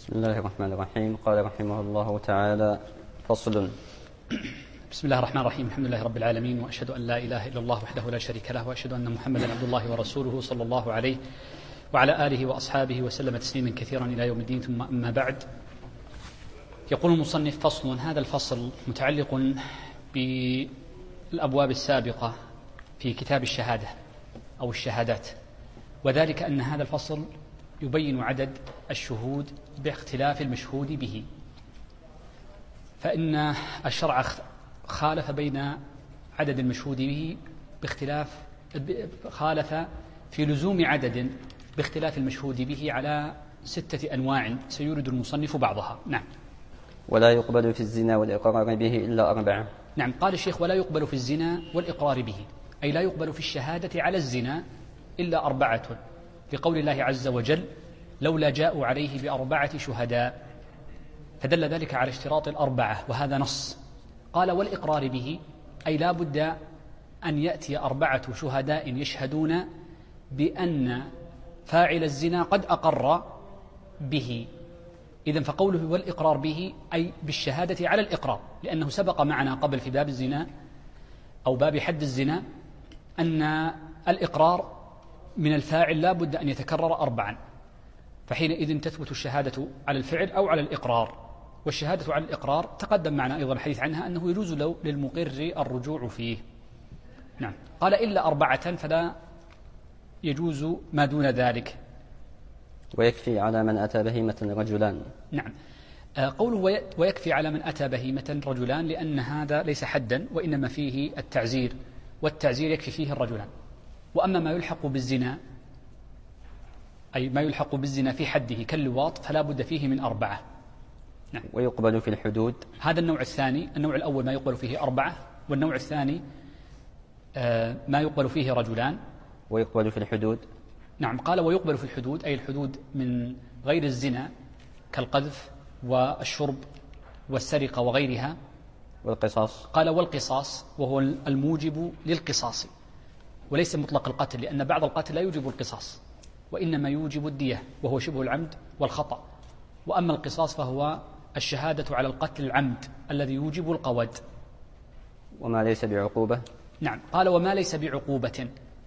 بسم الله الرحمن الرحيم. قال رحمه الله تعالى: فصل. بسم الله الرحمن الرحيم. الحمد لله رب العالمين، وأشهد أن لا إله إلا الله وحده لا شريك له، وأشهد أن محمدا عبد الله ورسوله صلى الله عليه وعلى آله وأصحابه وسلم تسليما كثيرا إلى يوم الدين. ثم أما بعد، يقول المصنف: فصل. هذا الفصل متعلق بالأبواب السابقة في كتاب الشهادة أو الشهادات، وذلك أن هذا الفصل يبين عدد الشهود باختلاف المشهود به، فإن الشرع خالف بين عدد المشهود به خالف في لزوم عدد باختلاف المشهود به على 6 أنواع سيورد المصنف بعضها. نعم. ولا يقبل في الزنا والإقرار به إلا 4. نعم، قال الشيخ: ولا يقبل في الزنا والإقرار به، أي لا يقبل في الشهادة على الزنا إلا 4، لقول الله عز وجل: لولا جاءوا عليه ب4 شهداء، فدل ذلك على اشتراط 4، وهذا نص. قال: والإقرار به، أي لا بد أن يأتي 4 شهداء يشهدون بأن فاعل الزنا قد أقر به. إذن فقوله والإقرار به أي بالشهادة على الإقرار، لأنه سبق معنا قبل في باب الزنا أو باب حد الزنا أن الإقرار من الفاعل لا بد أن يتكرر 4، فحينئذ تثبت الشهادة على الفعل أو على الإقرار. والشهادة على الإقرار تقدم معنا أيضا الحديث عنها أنه يجوز للمقر الرجوع فيه. نعم. قال: إلا 4، فلا يجوز ما دون ذلك. ويكفي على من أتى بهيمة رجلان. نعم. قوله ويكفي على من أتى بهيمة رجلان، لأن هذا ليس حدا، وإنما فيه التعزير، والتعزير يكفي فيه الرجلان. وأما ما يلحق بالزنا، أي ما يلحق بالزنا في حده كاللواط، فلا بد فيه من 4. نعم. ويقبل في الحدود، هذا النوع الثاني. النوع الأول ما يقبل فيه 4، والنوع الثاني ما يقبل فيه رجلان. ويقبل في الحدود. نعم. قال: ويقبل في الحدود، أي الحدود من غير الزنا كالقذف والشرب والسرقة وغيرها. والقصاص. قال: والقصاص، وهو الموجب للقصاص، وليس مطلق القتل، لأن بعض القتل لا يوجب القصاص، وإنما يوجب الدية، وهو شبه العمد والخطأ. وأما القصاص فهو الشهادة على القتل العمد الذي يوجب القود. وما ليس بعقوبة. نعم. قال: وما ليس بعقوبة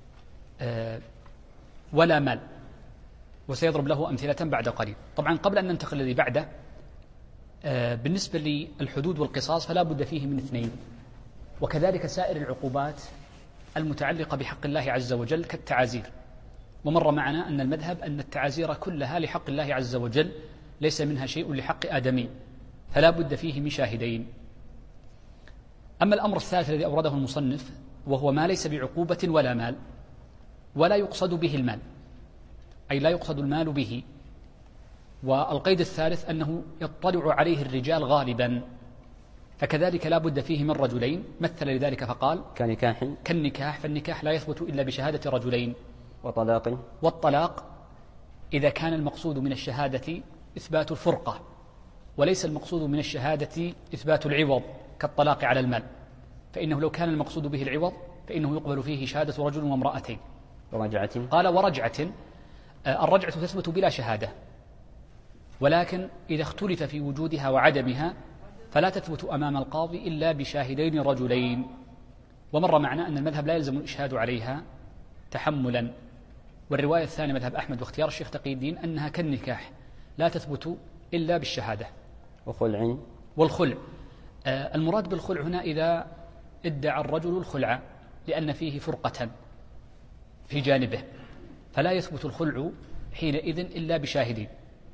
ولا مال، وسيضرب له أمثلة بعد قليل. طبعا قبل أن ننتقل الذي بعده، بالنسبة للحدود والقصاص فلا بد فيه من 2، وكذلك سائر العقوبات المتعلقة بحق الله عز وجل كالتعازير. ومر معنا أن المذهب أن التعازير كلها لحق الله عز وجل، ليس منها شيء لحق آدمي، فلا بد فيه من شاهدين. أما الأمر الثالث الذي أورده المصنف، وهو ما ليس بعقوبة ولا مال، ولا يقصد به المال، أي لا يقصد المال به. والقيد الثالث أنه يطلع عليه الرجال غالبا، فكذلك لا بد فيه من رجلين. مثل لذلك فقال: كالنكاح، فالنكاح لا يثبت إلا بشهادة رجلين. والطلاق إذا كان المقصود من الشهادة إثبات الفرقة، وليس المقصود من الشهادة إثبات العوض كالطلاق على المال، فإنه لو كان المقصود به العوض فإنه يقبل فيه شهادة رجل وامرأتين. قال: ورجعة. الرجعة تثبت بلا شهادة، ولكن إذا اختلف في وجودها وعدمها فلا تثبت أمام القاضي إلا بشاهدين رجلين. ومر معنا أن المذهب لا يلزم الإشهاد عليها تحملا. والرواية الثانية مذهب أحمد واختيار الشيخ تقي الدين أنها كالنكاح، لا تثبت إلا بالشهادة. والخلع. المراد بالخلع هنا إذا ادعى الرجل الخلع، لأن فيه فرقة في جانبه، فلا يثبت الخلع حينئذ إلا بشاهدين.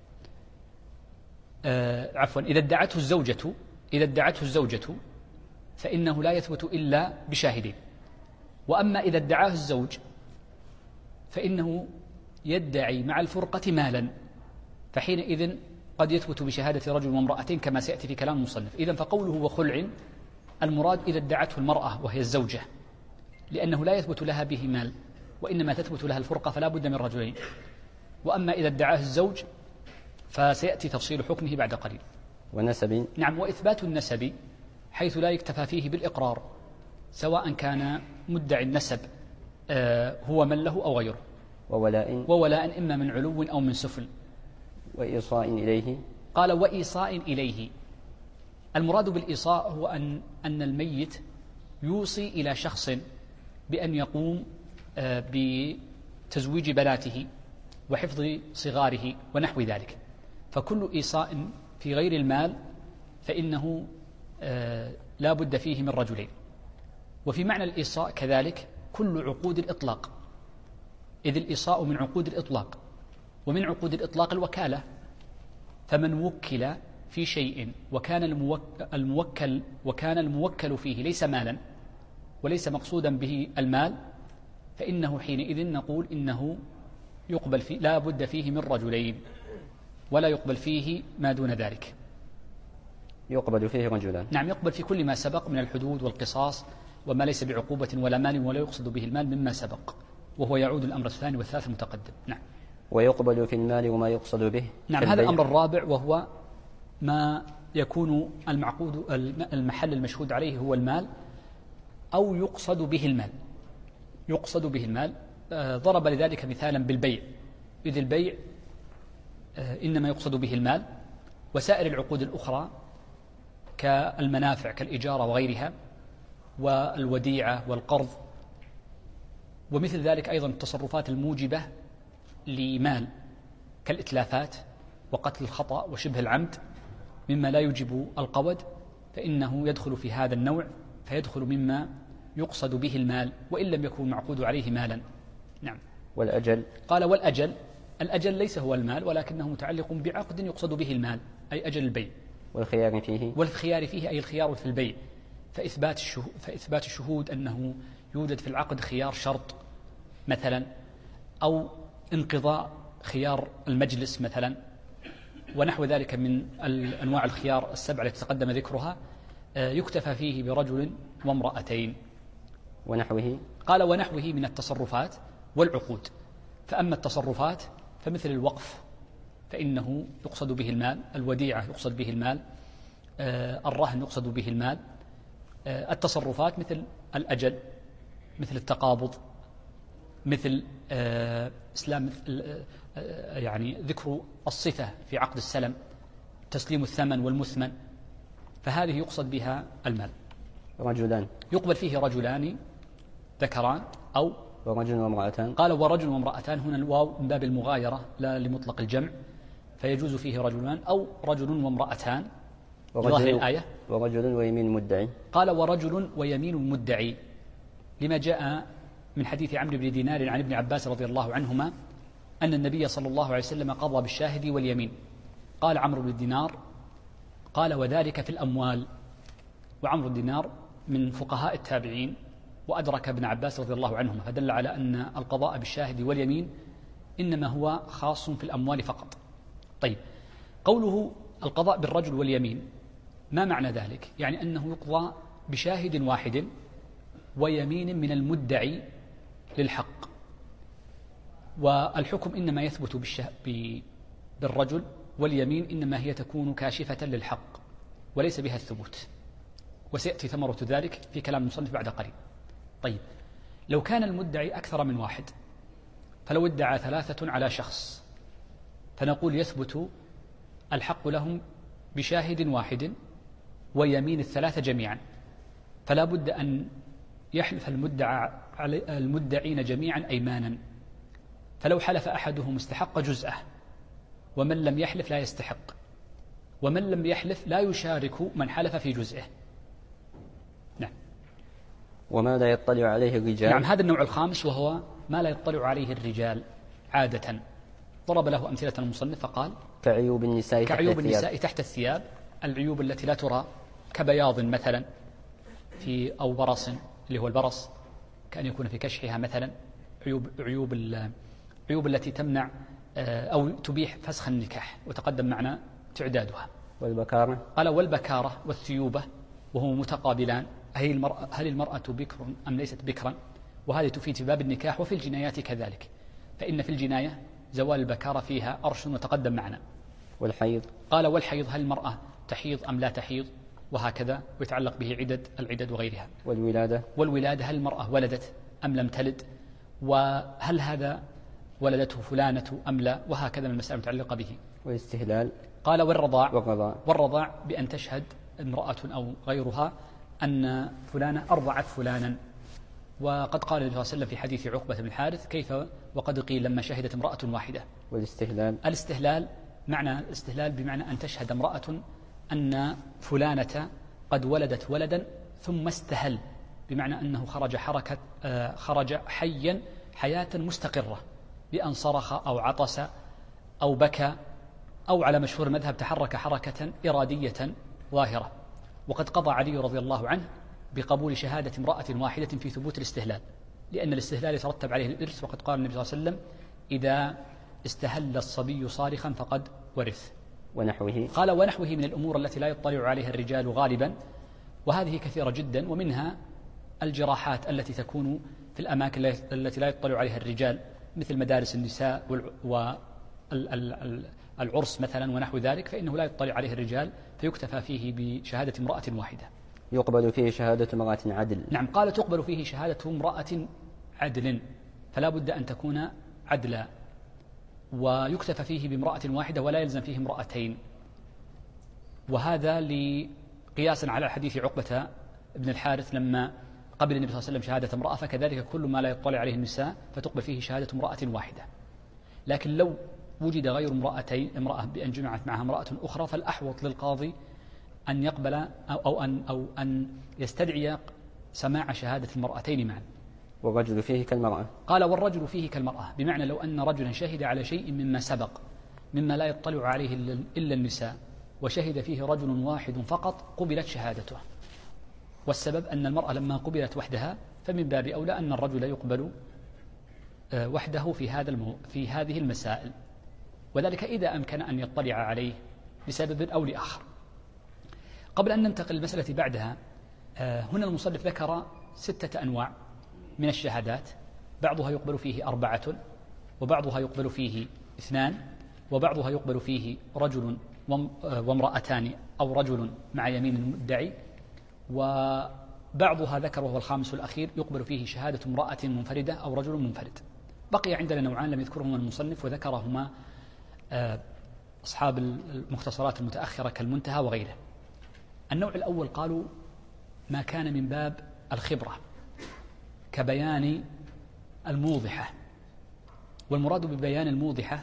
إذا ادعته الزوجة فإنه لا يثبت إلا بشاهدين. وأما إذا ادعاه الزوج فإنه يدعي مع الفرقة مالا، فحينئذ قد يثبت بشهادة رجل وامرأتين كما سيأتي في كلام المصنف. إذن فقوله وخلع، المراد إذا ادعته المرأة وهي الزوجة، لأنه لا يثبت لها به مال، وإنما تثبت لها الفرقة، فلا بد من رجلين. وأما إذا ادعاه الزوج فسيأتي تفصيل حكمه بعد قليل. ونسب. نعم. وإثبات النسب حيث لا يكتفى فيه بالإقرار، سواء كان مدعي النسب هو من له أو غيره. وولاء إما من علو أو من سفل. وإيصاء إليه. قال وإيصاء إليه. المراد بالإيصاء هو أن الميت يوصي إلى شخص بأن يقوم بتزويج بناته وحفظ صغاره ونحو ذلك. فكل إيصاء في غير المال فإنه لا بد فيه من رجلين. وفي معنى الإيصاء كذلك كل عقود الإطلاق، إذ الإيصاء من عقود الإطلاق، ومن عقود الإطلاق الوكالة. فمن وكل في شيء وكان الموكل فيه ليس مالا وليس مقصودا به المال، فإنه حينئذ نقول إنه يقبل فيه لا بد فيه من رجلين، ولا يقبل فيه ما دون ذلك. يقبل فيه رجلان. نعم، يقبل في كل ما سبق من الحدود والقصاص وما ليس بعقوبة ولا مال ولا يقصد به المال مما سبق، وهو يعود الأمر الثاني والثالث المتقدم. نعم. ويقبل في المال وما يقصد به. نعم، هذا الأمر الرابع، وهو ما يكون المحل المشهود عليه هو المال أو يقصد به المال. يقصد به المال. ضرب لذلك مثالا بالبيع، إذ البيع إنما يقصد به المال، وسائر العقود الأخرى كالمنافع كالإجارة وغيرها والوديعة والقرض، ومثل ذلك أيضا التصرفات الموجبة لمال كالإتلافات وقتل الخطأ وشبه العمد مما لا يوجب القود، فإنه يدخل في هذا النوع، فيدخل مما يقصد به المال وإن لم يكن معقود عليه مالا. نعم. والأجل. قال والأجل. الأجل ليس هو المال، ولكنه متعلق بعقد يقصد به المال، أي أجل البيع. والخيار فيه. والخيار فيه أي الخيار في البيع، فإثبات الشهود أنه يوجد في العقد خيار شرط مثلا، أو انقضاء خيار المجلس مثلا، ونحو ذلك من أنواع الخيار السبعة التي تقدم ذكرها، يكتفى فيه برجل وامرأتين. ونحوه. قال ونحوه من التصرفات والعقود. فأما التصرفات فمثل الوقف فإنه يقصد به المال، الوديعة يقصد به المال، الرهن يقصد به المال. التصرفات مثل الأجل، مثل التقابض، مثل يعني ذكر الصفة في عقد السلم، تسليم الثمن والمثمن، فهذه يقصد بها المال. رجلان. يقبل فيه رجلان ذكران أو ورجل وامرأتان. قال ورجل وامرأتان، هنا الواو من باب المغايرة لا لمطلق الجمع، فيجوز فيه رجلان أو رجل وامرأتان ظاهر الآية. ورجل ويمين مدعي. قال ورجل ويمين مدعي، لما جاء من حديث عمرو بن دينار عن ابن عباس رضي الله عنهما أن النبي صلى الله عليه وسلم قضى بالشاهد واليمين. قال عمرو بن دينار قال وذلك في الأموال. وعمرو بن دينار من فقهاء التابعين وأدرك ابن عباس رضي الله عنهما، فدل على أن القضاء بالشاهد واليمين إنما هو خاص في الأموال فقط. طيب، قوله القضاء بالرجل واليمين ما معنى ذلك؟ يعني أنه يقضى بشاهد واحد ويمين من المدعي للحق، والحكم إنما يثبت بالرجل، واليمين إنما هي تكون كاشفة للحق وليس بها الثبوت، وسيأتي ثمرة ذلك في كلام المصنف بعد قليل. طيب، لو كان المدعي أكثر من واحد، فلو ادعى 3 على شخص، فنقول يثبت الحق لهم بشاهد واحد ويمين 3 جميعا، فلا بد أن يحلف المدعين جميعا أيمانا، فلو حلف أحدهم استحق جزءه، ومن لم يحلف لا يستحق، ومن لم يحلف لا يشارك من حلف في جزئه. نعم. وما لا يطلع عليه الرجال. نعم، هذا النوع الخامس وهو ما لا يطلع عليه الرجال عادة. ضرب له أمثلة المصنف فقال كعيوب النساء تحت الثياب، العيوب التي لا ترى كبياض مثلا أو برص اللي هو البرص، كأن يكون في كشحها مثلا، عيوب التي تمنع أو تبيح فسخ النكاح وتقدم معنا تعدادها. والبكارة. قال والبكارة والثيوبة، وهو متقابلان، هل المرأة بكر أم ليست بكرا؟ وهذه تفيد في باب النكاح وفي الجنايات كذلك، فإن في الجناية زوال البكارة فيها أرش وتقدم معنا. والحيض. قال والحيض، هل المرأة تحيض أم لا تحيض؟ وهكذا، ويتعلق به العدد وغيرها. والولادة. هل المرأة ولدت أم لم تلد؟ وهل هذا ولدته فلانة أم لا، وهكذا من المسائل المتعلقة به. والاستهلال قال والرضاع بأن تشهد امرأة أو غيرها أن فلانة أرضعت فلانا. وقد قال النبي صلى الله عليه وسلم في حديث عقبة بن الحارث: كيف وقد قيل لما شهدت امرأة واحدة. الاستهلال بمعنى أن تشهد امرأة أن فلانة قد ولدت ولدا ثم استهل، بمعنى أنه خرج حيا حياة مستقرة، بأن صرخ أو عطس أو بكى أو على مشهور المذهب تحرك حركة إرادية ظاهرة. وقد قضى علي رضي الله عنه بقبول شهادة امرأة واحدة في ثبوت الاستهلال، لأن الاستهلال يترتب عليه الإرث. وقد قال النبي صلى الله عليه وسلم: إذا استهل الصبي صارخا فقد ورث. قال ونحوه من الأمور التي لا يطلع عليها الرجال غالبا، وهذه كثيرة جدا، ومنها الجراحات التي تكون في الأماكن التي لا يطلع عليها الرجال، مثل مدارس النساء والعرس مثلا ونحو ذلك، فإنه لا يطلع عليه الرجال، فيكتفى فيه بشهادة امرأة واحدة. يقبل فيه شهادة امرأة عدل. نعم، قال تقبل فيه شهادة امرأة عدل، فلا بد أن تكون عدلا، ويكتفى فيه بامرأة واحدة ولا يلزم فيه امرأتين. وهذا قياسا على حديث عقبة بن الحارث لما قبل النبي صلى الله عليه وسلم شهادة امرأة، فكذلك كل ما لا يطلع عليه النساء فتقبل فيه شهادة امرأة واحدة. لكن لو وجد غير امرأة بأن جمعت معها امرأة أخرى، فالأحوط للقاضي أن يقبل أو أن يستدعي سماع شهادة المرأتين معا. والرجل فيه كالمرأة. قال والرجل فيه كالمرأة، بمعنى لو أن رجلا شهد على شيء مما سبق مما لا يطلع عليه إلا النساء، وشهد فيه رجل واحد فقط، قبلت شهادته. والسبب أن المرأة لما قبلت وحدها فمن باب أولى أن الرجل يقبل وحده في هذه المسائل، وذلك إذا أمكن أن يطلع عليه لسبب أو لآخر. قبل أن ننتقل للمسألة بعدها، هنا المصنف ذكر 6 أنواع من الشهادات، بعضها يقبل فيه 4، وبعضها يقبل فيه 2، وبعضها يقبل فيه رجل وامرأتان أو رجل مع يمين المدعي، وبعضها ذكر وهو الخامس والأخير يقبل فيه شهادة امرأة منفردة أو رجل منفرد. بقي عندنا نوعان لم يذكرهما المصنف وذكرهما أصحاب المختصرات المتأخرة كالمنتهى وغيره. النوع الأول قالوا ما كان من باب الخبرة كبيان الموضحة، والمراد ببيان الموضحة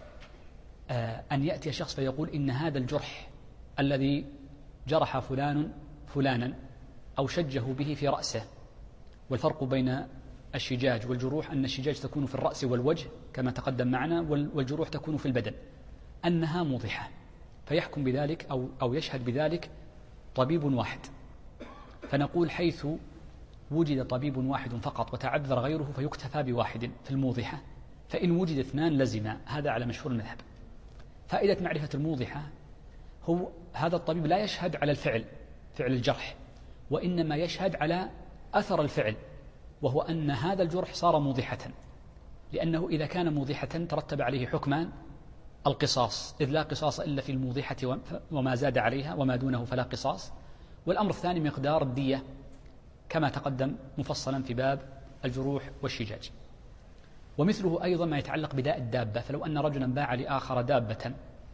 أن يأتي شخص فيقول إن هذا الجرح الذي جرح فلانا أو شجه به في رأسه، والفرق بين الشجاج والجروح أن الشجاج تكون في الرأس والوجه كما تقدم معنا، والجروح تكون في البدن، أنها موضحة، فيحكم بذلك أو يشهد بذلك طبيب واحد. فنقول حيث وجد طبيب واحد فقط وتعذر غيره فيكتفى بواحد في الموضحة، فإن وجد 2 لزم، هذا على مشهور المذهب. فائدة معرفة الموضحة هو هذا الطبيب لا يشهد على فعل الجرح، وإنما يشهد على أثر الفعل، وهو أن هذا الجرح صار موضحة، لأنه إذا كان موضحة ترتب عليه حكمان: القصاص، إذ لا قصاص إلا في الموضحة وما زاد عليها، وما دونه فلا قصاص. والأمر الثاني مقدار الدية كما تقدم مفصلا في باب الجروح والشجاج. ومثله أيضا ما يتعلق بداء الدابة، فلو أن رجلا باع لآخر دابة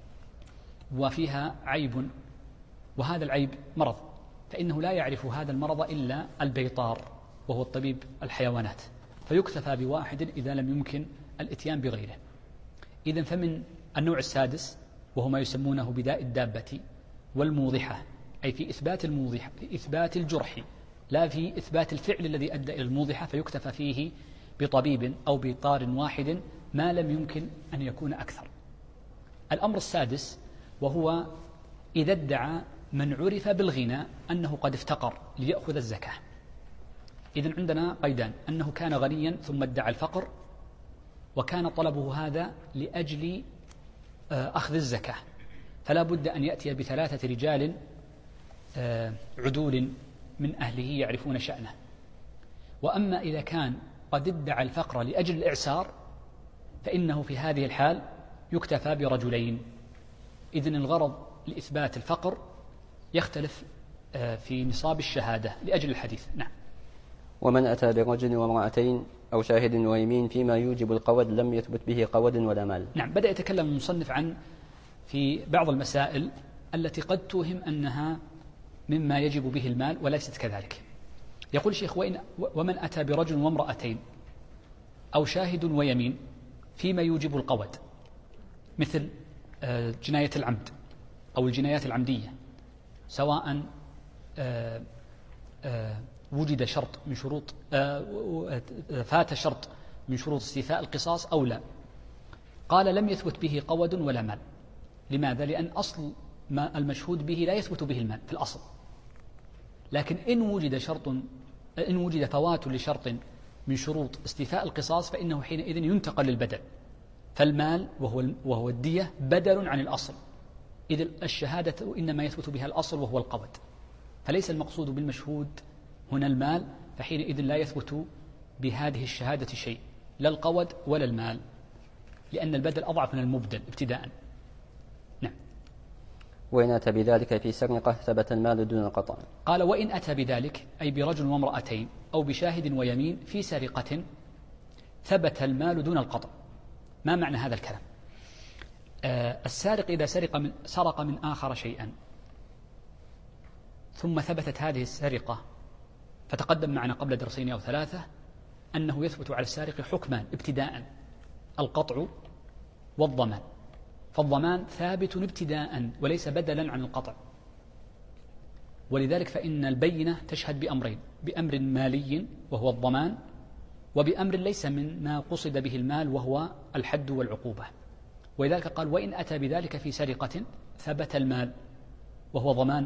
وفيها عيب، وهذا العيب مرض، فإنه لا يعرف هذا المرض إلا البيطار وهو الطبيب الحيوانات، فيكتفى بواحد إذا لم يمكن الإتيان بغيره. إذن فمن النوع السادس وهو ما يسمونه بداء الدابة والموضحة، أي في إثبات الجرح لا في إثبات الفعل الذي أدى إلى الموضحة، فيكتفى فيه بطبيب أو بطار واحد ما لم يمكن أن يكون أكثر. الأمر السادس وهو إذا ادعى من عرف بالغنى أنه قد افتقر ليأخذ الزكاة. إذن عندنا قيدان: أنه كان غنيا ثم ادعى الفقر، وكان طلبه هذا لأجل أخذ الزكاة، فلا بد أن يأتي ب3 رجال عدول من أهله يعرفون شأنه. وأما إذا كان قد ادعى الفقر لأجل الإعسار فإنه في هذه الحال يكتفى برجلين. إذن الغرض لإثبات الفقر يختلف في نصاب الشهادة لأجل الحديث. نعم. ومن أتى برجل وامرأتين أو شاهد ويمين فيما يوجب القود لم يثبت به قود ولا مال. نعم، بدأ يتكلم المصنف عن في بعض المسائل التي قد توهم أنها مما يجب به المال وليست كذلك. يقول الشيخ: ومن أتى برجل وامرأتين أو شاهد ويمين فيما يوجب القود، مثل جناية العمد أو الجنايات العمدية، سواء وجد شرط من شروط فات شرط من شروط استيفاء القصاص أو لا، قال لم يثبت به قود ولا مال. لماذا؟ لأن أصل ما المشهود به لا يثبت به المال في الأصل، لكن إن وجد فوات لشرط من شروط استيفاء القصاص فإنه حينئذ ينتقل للبدل، فالمال وهو الدية بدل عن الأصل، إذ الشهادة إنما يثبت بها الأصل وهو القود، فليس المقصود بالمشهود هنا المال، فحينئذ لا يثبت بهذه الشهادة شيء، لا القود ولا المال، لأن البدل أضعف من المبدل ابتداء. نعم. وإن أتى بذلك في سرقة ثبت المال دون القطع. قال: وإن أتى بذلك أي برجل وامرأتين أو بشاهد ويمين في سرقة ثبت المال دون القطع. ما معنى هذا الكلام؟ السارق إذا سرق من آخر شيئا ثم ثبتت هذه السرقة، فتقدم معنا قبل درسين أو ثلاثة أنه يثبت على السارق حكمان ابتداء: القطع والضمان. فالضمان ثابت ابتداء وليس بدلا عن القطع، ولذلك فإن البينة تشهد بأمرين: بأمر مالي وهو الضمان، وبأمر ليس من ما قصد به المال وهو الحد والعقوبة. ولذلك قال: وإن أتى بذلك في سرقة ثبت المال وهو ضمان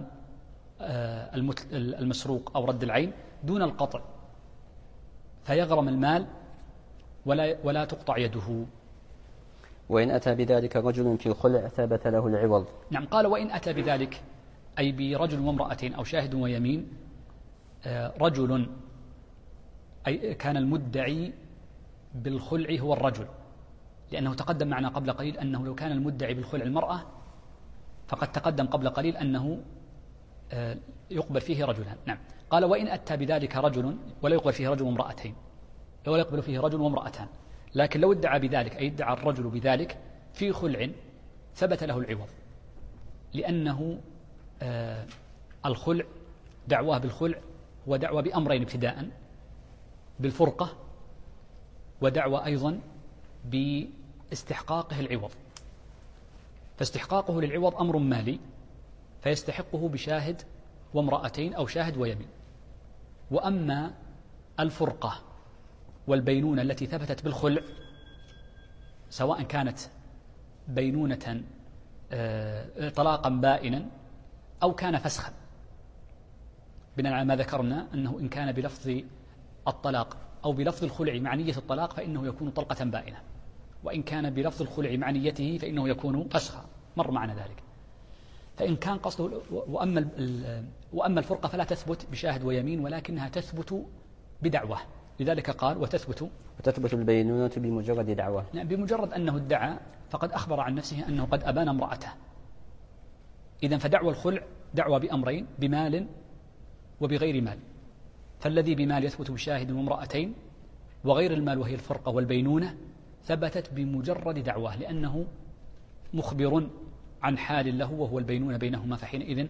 المسروق أو رد العين دون القطع، فيغرم المال ولا تقطع يده. وإن أتى بذلك رجل في خلع ثبت له العوض. نعم. قال: وإن أتى بذلك أي برجل وامرأتين أو شاهد ويمين، رجل أي كان المدعي بالخلع هو الرجل، لأنه تقدم معنا قبل قليل أنه لو كان المدعي بالخلع المرأة فقد تقدم قبل قليل أنه يقبل فيه رجلان. نعم. قال: وإن أتى بذلك رجل ولا يقبل فيه رجل وامرأتين، ولا يقبل فيه رجل وامرأتان، لكن لو ادعى بذلك أي ادعى الرجل بذلك في خلع ثبت له العوض، لأنه الخلع دعواه بالخلع ودعوى بأمرين ابتداء: بالفرقة ودعوى أيضا باستحقاقه العوض. فاستحقاقه للعوض أمر مالي فيستحقه بشاهد وامرأتين أو شاهد ويمين. وأما الفرقة والبينونة التي ثبتت بالخلع، سواء كانت بينونة طلاقا بائنا أو كان فسخا، بناء على ما ذكرنا أنه إن كان بلفظ الطلاق أو بلفظ الخلع مع نية الطلاق فإنه يكون طلقة بائنة، وإن كان بلفظ الخلع مع نيته فإنه يكون فسخا، مر معنا ذلك. فإن كان قصده وأما الفرقة فلا تثبت بشاهد ويمين، ولكنها تثبت بدعوة، لذلك قال: وتثبت البينونة بمجرد دعوة. يعني بمجرد أنه ادعى فقد أخبر عن نفسه أنه قد أبان امرأته. إذن فدعوى الخلع دعوى بأمرين: بمال وبغير مال، فالذي بمال يثبت بشاهد وامرأتين، وغير المال وهي الفرقة والبينونة ثبتت بمجرد دعواه، لأنه مخبر عن حال له وهو البينونة بينهما، فحينئذ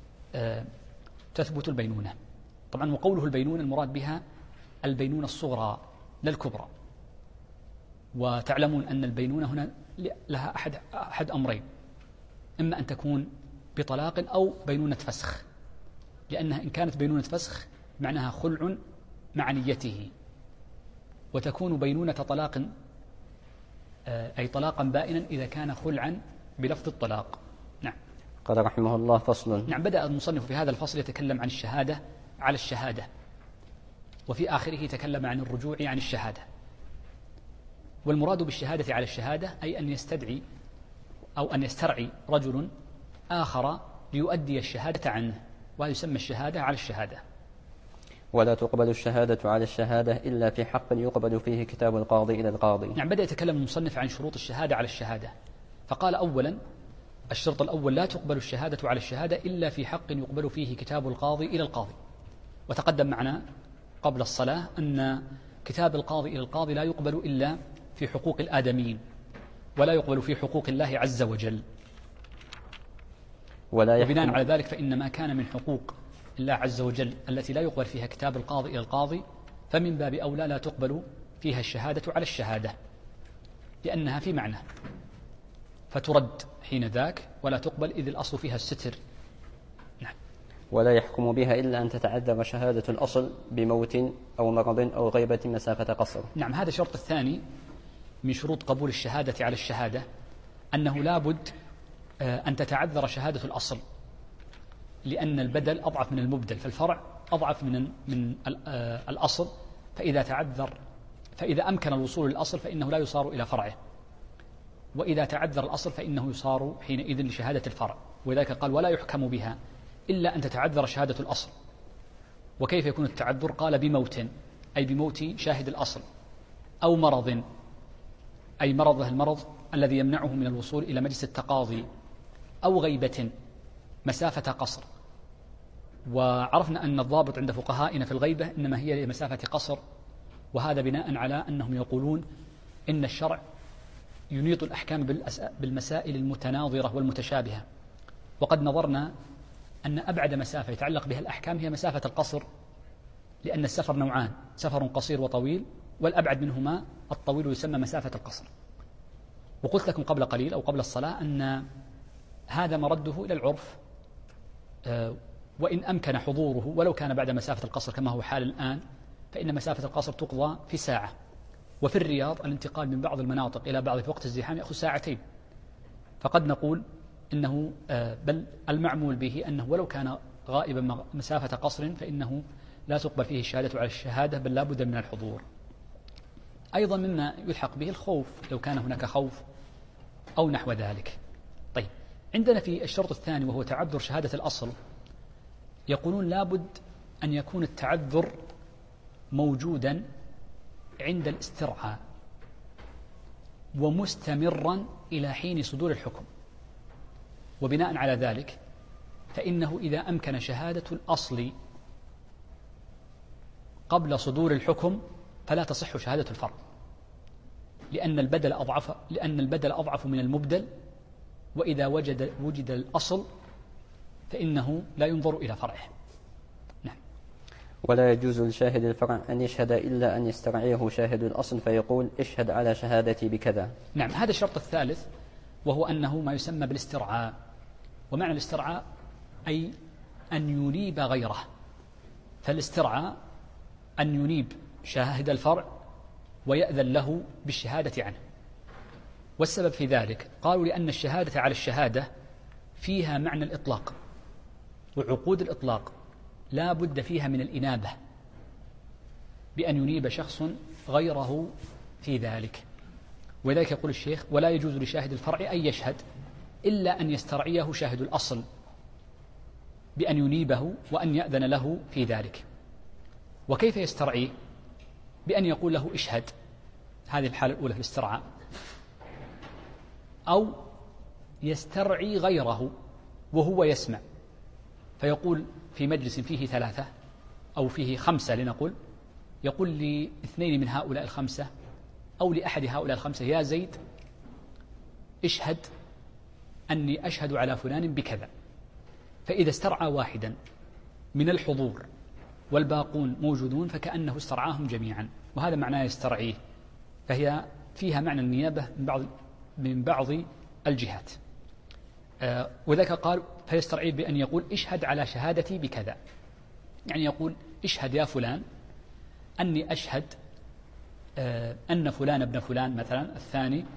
تثبت البينونة. طبعا وقوله البينونة المراد بها البينونة الصغرى لا الكبرى، وتعلمون أن البينونة هنا لها أحد أمرين: إما أن تكون بطلاق أو بينونة فسخ، لأنها إن كانت بينونة فسخ معناها خلع مع نيته، وتكون بينونة طلاق أي طلاقا بائنا إذا كان خلعا بلفظ الطلاق. نعم. قال رحمه الله: فصل. نعم. بدأ المصنف في هذا الفصل يتكلم عن الشهادة على الشهادة، وفي آخره تكلم عن الرجوع عن الشهادة. والمراد بالشهادة على الشهادة أي أن يستدعي أو أن يسترعي رجل آخر ليؤدي الشهادة عنه، وهذا يسمى الشهادة على الشهادة. ولا تقبل الشهادة على الشهادة إلا في حق يقبل فيه كتاب القاضي إلى القاضي. نعم. بدأ يتكلم المصنف عن شروط الشهادة على الشهادة، فقال: أولا الشرط الأول: لا تقبل الشهادة على الشهادة إلا في حق يقبل فيه كتاب القاضي إلى القاضي. وتقدم معنا قبل الصلاة أن كتاب القاضي إلى القاضي لا يقبل إلا في حقوق الآدميين، ولا يقبل في حقوق الله عز وجل. وبناء على ذلك فإن ما كان من حقوق الله عز وجل التي لا يقبل فيها كتاب القاضي إلى القاضي فمن باب أولى لا تقبل فيها الشهادة على الشهادة، لأنها في معنى، فترد حين ذاك ولا تقبل إذ الأصل فيها الستر. نعم. ولا يحكم بها إلا أن تتعذر شهادة الأصل بموت أو مرض أو غيبة مسافة قصر. نعم، هذا الشرط الثاني من شروط قبول الشهادة على الشهادة، أنه لا بد أن تتعذر شهادة الأصل، لأن البدل أضعف من المبدل، فالفرع أضعف من الأصل، فإذا أمكن الوصول للأصل فإنه لا يصار إلى فرعه، وإذا تعذر الأصل فإنه يصار حينئذ لشهادة الفرع. ولذلك قال ولا يحكم بها إلا أن تتعذر شهادة الأصل. وكيف يكون التعذر؟ قال بموت، أي بموت شاهد الأصل، أو مرض، أي مرضه المرض الذي يمنعه من الوصول إلى مجلس التقاضي، أو غيبة مسافة قصر. وعرفنا أن الضابط عند فقهائنا في الغيبة إنما هي مسافة قصر، وهذا بناء على أنهم يقولون إن الشرع ينيط الأحكام بالمسائل المتناظرة والمتشابهة، وقد نظرنا أن أبعد مسافة يتعلق بها الأحكام هي مسافة القصر، لأن السفر نوعان، سفر قصير وطويل، والأبعد منهما الطويل يسمى مسافة القصر. وقلت لكم قبل قليل أو قبل الصلاة أن هذا مرده إلى العرف، وإن أمكن حضوره ولو كان بعد مسافة القصر كما هو حال الآن، فإن مسافة القصر تقضى في ساعة. وفي الرياض الانتقال من بعض المناطق إلى بعض في وقت الزحام يأخذ ساعتين، فقد نقول إنه بل المعمول به أنه ولو كان غائبا مسافة قصر فإنه لا تقبل فيه الشهادة على الشهادة، بل لا بد من الحضور. أيضا مما يلحق به الخوف، لو كان هناك خوف أو نحو ذلك. طيب، عندنا في الشرط الثاني وهو تعذر شهادة الأصل، يقولون لابد أن يكون التعذر موجودا عند الاسترعاء ومستمرا إلى حين صدور الحكم. وبناء على ذلك فإنه إذا أمكن شهادة الأصل قبل صدور الحكم فلا تصح شهادة الفرع، لأن البدل أضعف من المبدل، وإذا وجد الأصل فإنه لا ينظر إلى فرعه. نعم. ولا يجوز لشاهد الفرع أن يشهد إلا أن يسترعيه شاهد الأصل فيقول اشهد على شهادتي بكذا. نعم، هذا الشرط الثالث وهو أنه ما يسمى بالاسترعاء. ومعنى الاسترعاء أي أن ينيب غيره، فالاسترعاء أن ينيب شاهد الفرع ويأذن له بالشهادة عنه. والسبب في ذلك قالوا لأن الشهادة على الشهادة فيها معنى الإطلاق، وعقود الإطلاق لا بد فيها من الإنابة، بأن ينيب شخص غيره في ذلك. ولذلك يقول الشيخ ولا يجوز لشاهد الفرع أن يشهد إلا أن يسترعيه شاهد الأصل بأن ينيبه وأن يأذن له في ذلك. وكيف يسترعيه؟ بأن يقول له اشهد، هذه الحالة الأولى في الاسترعاء، أو يسترعي غيره وهو يسمع، فيقول في مجلس فيه 3 أو فيه 5 لنقول، يقول ل2 من هؤلاء 5 أو لأحد هؤلاء 5 يا زيد اشهد أني أشهد على فلان بكذا. فإذا استرعى واحدا من الحضور والباقون موجودون فكأنه استرعاهم جميعا، وهذا معناه يسترعيه، فهي فيها معنى النيابة من بعض الجهات. وذلك قال فيسترعيه بأن يقول اشهد على شهادتي بكذا، يعني يقول اشهد يا فلان أني أشهد أن فلان ابن فلان مثلا الثاني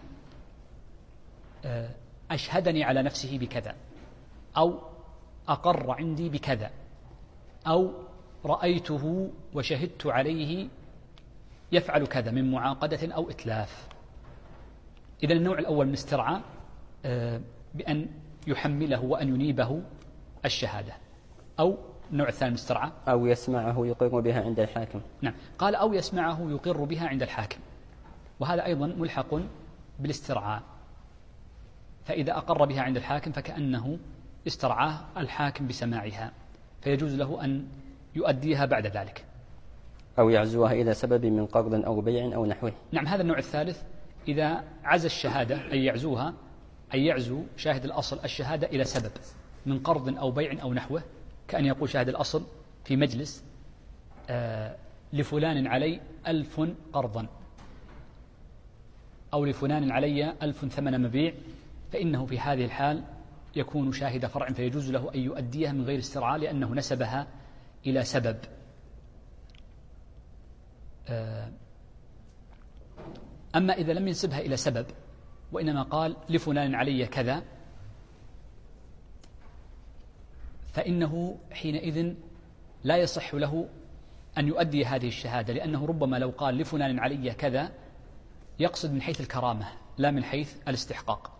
أشهدني على نفسه بكذا، أو أقر عندي بكذا، أو رأيته وشهدت عليه يفعل كذا من معاقدة أو إتلاف. إذن النوع الأول من استرعاء بأن يحمله وأن ينيبه الشهادة، أو النوع الثاني من استرعاء أو يسمعه يقر بها عند الحاكم. نعم، قال أو يسمعه يقر بها عند الحاكم، وهذا أيضا ملحق بالاسترعاء، فإذا أقر بها عند الحاكم فكأنه استرعاه الحاكم بسماعها، فيجوز له أن يؤديها بعد ذلك. أو يعزوها إلى سبب من قرض أو بيع أو نحوه. نعم، هذا النوع الثالث إذا عزى الشهادة أي يعزوها، أي يعزو شاهد الأصل الشهادة إلى سبب من قرض أو بيع أو نحوه، كأن يقول شاهد الأصل في مجلس لفلان علي 1000 قرضا، أو لفلان علي 1000 ثمن مبيع، فإنه في هذه الحال يكون شاهد فرع، فيجوز له أن يؤديها من غير استرعاء لأنه نسبها إلى سبب. أما إذا لم ينسبها إلى سبب وإنما قال لفلان علي كذا، فإنه حينئذ لا يصح له أن يؤدي هذه الشهادة، لأنه ربما لو قال لفلان علي كذا يقصد من حيث الكرامة لا من حيث الاستحقاق.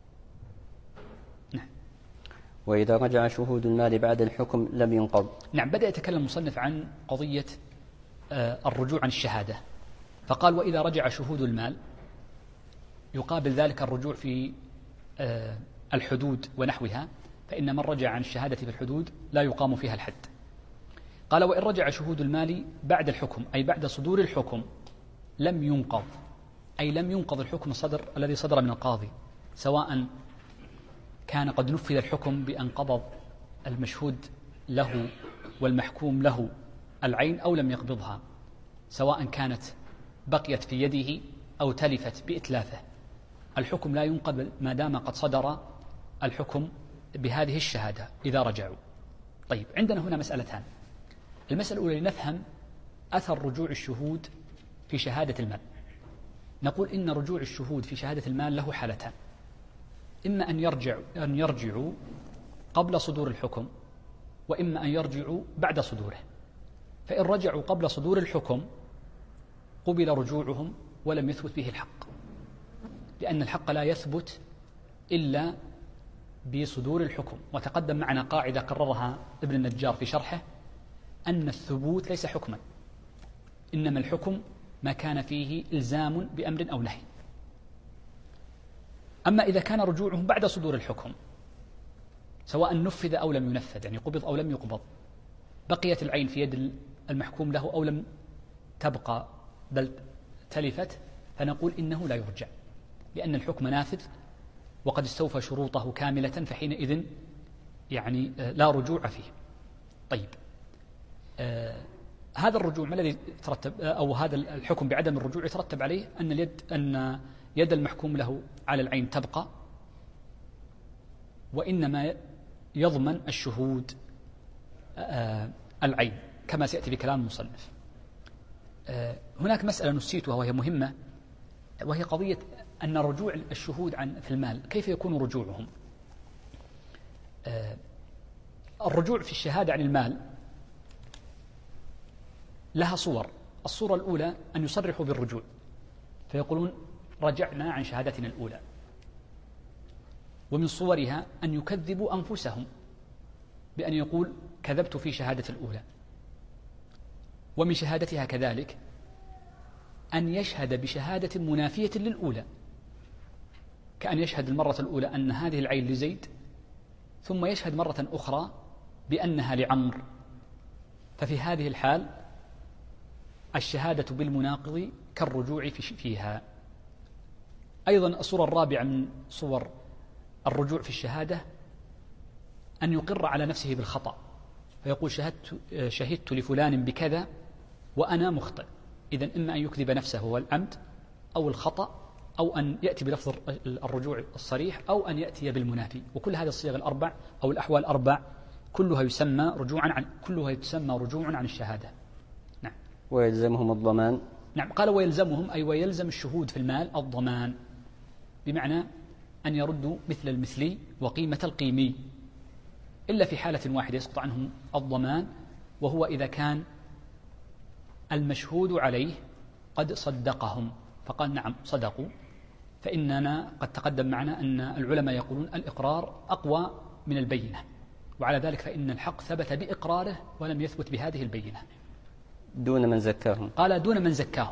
نعم. وإذا رجع شهود المال بعد الحكم لم ينقض. نعم، بدأ يتكلم المصنف عن قضية الرجوع عن الشهادة، فقال وإذا رجع شهود المال يقابل ذلك الرجوع في الحدود ونحوها، فإن من رجع عن الشهادة في الحدود لا يقام فيها الحد. قال وإن رجع شهود المال بعد الحكم أي بعد صدور الحكم لم ينقض، أي لم ينقض الحكم الذي صدر من القاضي، سواء كان قد نفذ الحكم بأن قبض المشهود له والمحكوم له العين أو لم يقبضها، سواء كانت بقيت في يده أو تلفت بإتلافه، الحكم لا ينقض ما دام قد صدر الحكم بهذه الشهادة إذا رجعوا. طيب، عندنا هنا مسألتان. المسألة الأولى لنفهم أثر رجوع الشهود في شهادة المال. نقول إن رجوع الشهود في شهادة المال له حالتان، إما أن يرجعوا قبل صدور الحكم، وإما أن يرجعوا بعد صدوره. فإن رجعوا قبل صدور الحكم قبل رجوعهم ولم يثبت به الحق، لأن الحق لا يثبت إلا بصدور الحكم. وتقدم معنا قاعدة قررها ابن النجار في شرحه أن الثبوت ليس حكما، إنما الحكم ما كان فيه إلزام بأمر أو نهي. أما إذا كان رجوعهم بعد صدور الحكم سواء نفذ أو لم ينفذ، يعني قبض أو لم يقبض، بقيت العين في يد المحكوم له أو لم تبقى بل تلفت، فنقول إنه لا يرجع، لأن الحكم نافذ وقد استوفى شروطه كاملة، فحينئذ يعني لا رجوع فيه. طيب، هذا الرجوع ما الذي يترتب، أو هذا الحكم بعدم الرجوع يترتب عليه أن يد المحكوم له على العين تبقى، وإنما يضمن الشهود العين كما سيأتي بكلام المصنف. هناك مسألة نسيتها وهي مهمة، وهي قضية أن رجوع الشهود في المال كيف يكون رجوعهم. الرجوع في الشهادة عن المال لها صور. الصورة الأولى أن يصرحوا بالرجوع فيقولون رجعنا عن شهادتنا الأولى، ومن صورها أن يكذبوا أنفسهم بأن يقول كذبت في شهادة الأولى، ومن شهادتها كذلك أن يشهد بشهادة منافية للأولى، كأن يشهد المرة الأولى أن هذه العين لزيد، ثم يشهد مرة أخرى بأنها لعمر، ففي هذه الحال الشهادة بالمناقض كالرجوع فيها. أيضا الصورة الرابعة من صور الرجوع في الشهادة أن يقر على نفسه بالخطأ، فيقول شهدت لفلان بكذا وأنا مخطئ. إذن إما أن يكذب نفسه هو العمد أو الخطأ، أو أن يأتي بلفظ الرجوع الصريح، أو أن يأتي بالمنافي. وكل هذه الصيغ الأربع أو الأحوال الأربع كلها يسمى رجوعا عن الشهادة. نعم. ويلزمهم الضمان. نعم، قال ويلزمهم أي ويلزم الشهود في المال الضمان، بمعنى أن يردوا مثل المثلي وقيمة القيمي، إلا في حالة واحدة يسقط عنهم الضمان، وهو إذا كان المشهود عليه قد صدقهم، فقال نعم صدقوا، فإننا قد تقدم معنا أن العلماء يقولون الإقرار أقوى من البينة، وعلى ذلك فإن الحق ثبت بإقراره ولم يثبت بهذه البينة. دون من زكاهم. قال دون من زكاهم،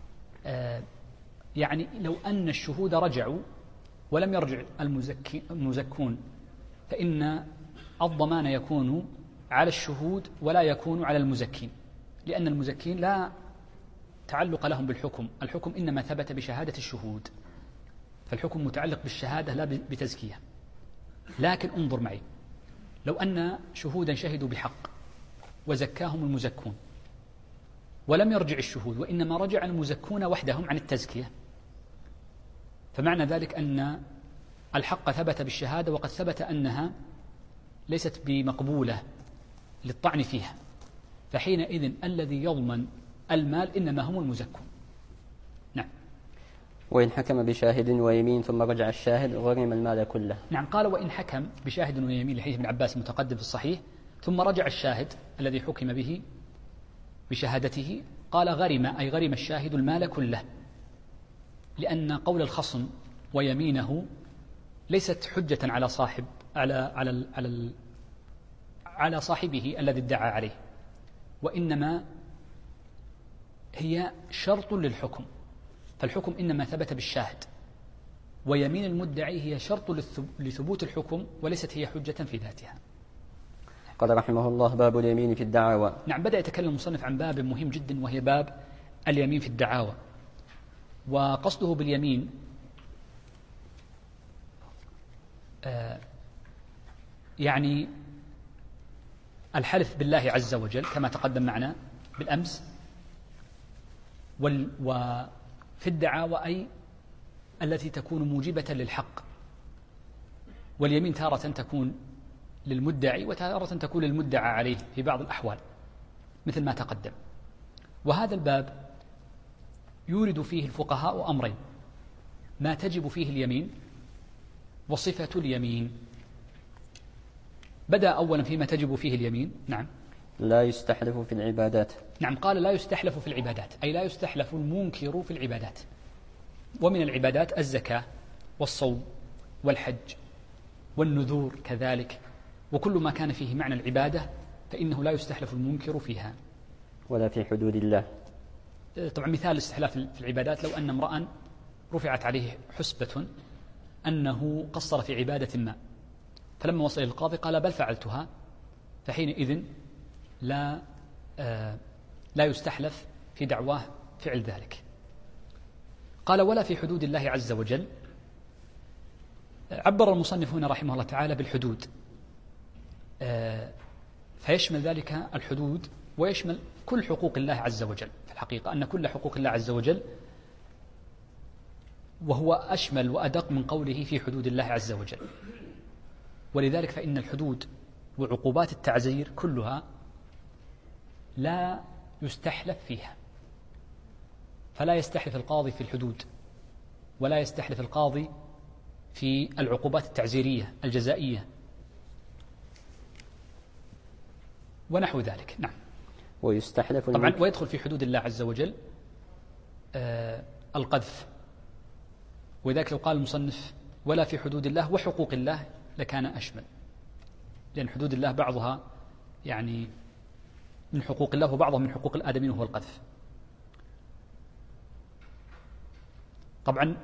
يعني لو أن الشهود رجعوا ولم يرجع المزكون فإن الضمان يكون على الشهود ولا يكون على المزكين، لأن المزكين لا تعلق لهم بالحكم، الحكم إنما ثبت بشهادة الشهود، فالحكم متعلق بالشهادة لا بتزكية. لكن انظر معي، لو أن شهودا شهدوا بحق وزكاهم المزكون ولم يرجع الشهود وإنما رجع المزكون وحدهم عن التزكية، فمعنى ذلك أن الحق ثبت بالشهادة وقد ثبت أنها ليست بمقبولة للطعن فيها، فحينئذ الذي يضمن المال إنما هم المزكون. نعم. وإن حكم بشاهد ويمين ثم رجع الشاهد غرم المال كله. نعم، قال وإن حكم بشاهد ويمين لحديث ابن عباس المتقدم في الصحيح ثم رجع الشاهد الذي حكم به بشهادته، قال غرم، أي غرم الشاهد المال كله، لأن قول الخصم ويمينه ليست حجة على صاحب على صاحبه الذي ادعى عليه، وإنما هي شرط للحكم، فالحكم إنما ثبت بالشاهد، ويمين المدعي هي شرط لثبوت الحكم وليست هي حجة في ذاتها. قال رحمه الله: باب اليمين في الدعاوى. نعم، بدأ يتكلم المصنف عن باب مهم جدا وهي باب اليمين في الدعاوى، وقصده باليمين يعني الحلف بالله عز وجل كما تقدم معنا بالأمس، وفي الدعاوى أي التي تكون موجبة للحق، واليمين تارة تكون للمدعي وتارة تكون للمدعى عليه في بعض الأحوال مثل ما تقدم. وهذا الباب يورد فيه الفقهاء أمرين: ما تجب فيه اليمين وصفة اليمين. بدأ أولا فيما تجب فيه اليمين. نعم. لا يستحلف في العبادات. نعم، قال لا يستحلف في العبادات، أي لا يستحلف المنكر في العبادات، ومن العبادات الزكاة والصوم والحج والنذور كذلك، وكل ما كان فيه معنى العبادة فإنه لا يستحلف المنكر فيها. ولا في حدود الله. طبعا مثال الاستحلاف في العبادات: لو أن امرأ رفعت عليه حسبة أنه قصر في عبادة ما، فلما وصل إلى القاضي قال بل فعلتها، فحينئذ لا يستحلف في دعواه فعل ذلك. قال ولا في حدود الله عز وجل. عبر المصنف هنا رحمه الله تعالى بالحدود، فيشمل ذلك الحدود ويشمل كل حقوق الله عز وجل. في الحقيقة أن كل حقوق الله عز وجل، وهو أشمل وأدق من قوله في حدود الله عز وجل. ولذلك فإن الحدود وعقوبات التعزير كلها لا يستحلف فيها، فلا يستحلف القاضي في الحدود، ولا يستحلف القاضي في العقوبات التعزيرية الجزائية ونحو ذلك. نعم. ويستحلف طبعا ويدخل في حدود الله عز وجل القذف، وذلك لو قال المصنف ولا في حدود الله وحقوق الله لكان أشمل، لأن حدود الله بعضها يعني من حقوق الله وبعضها من حقوق الآدمين وهو القذف. طبعا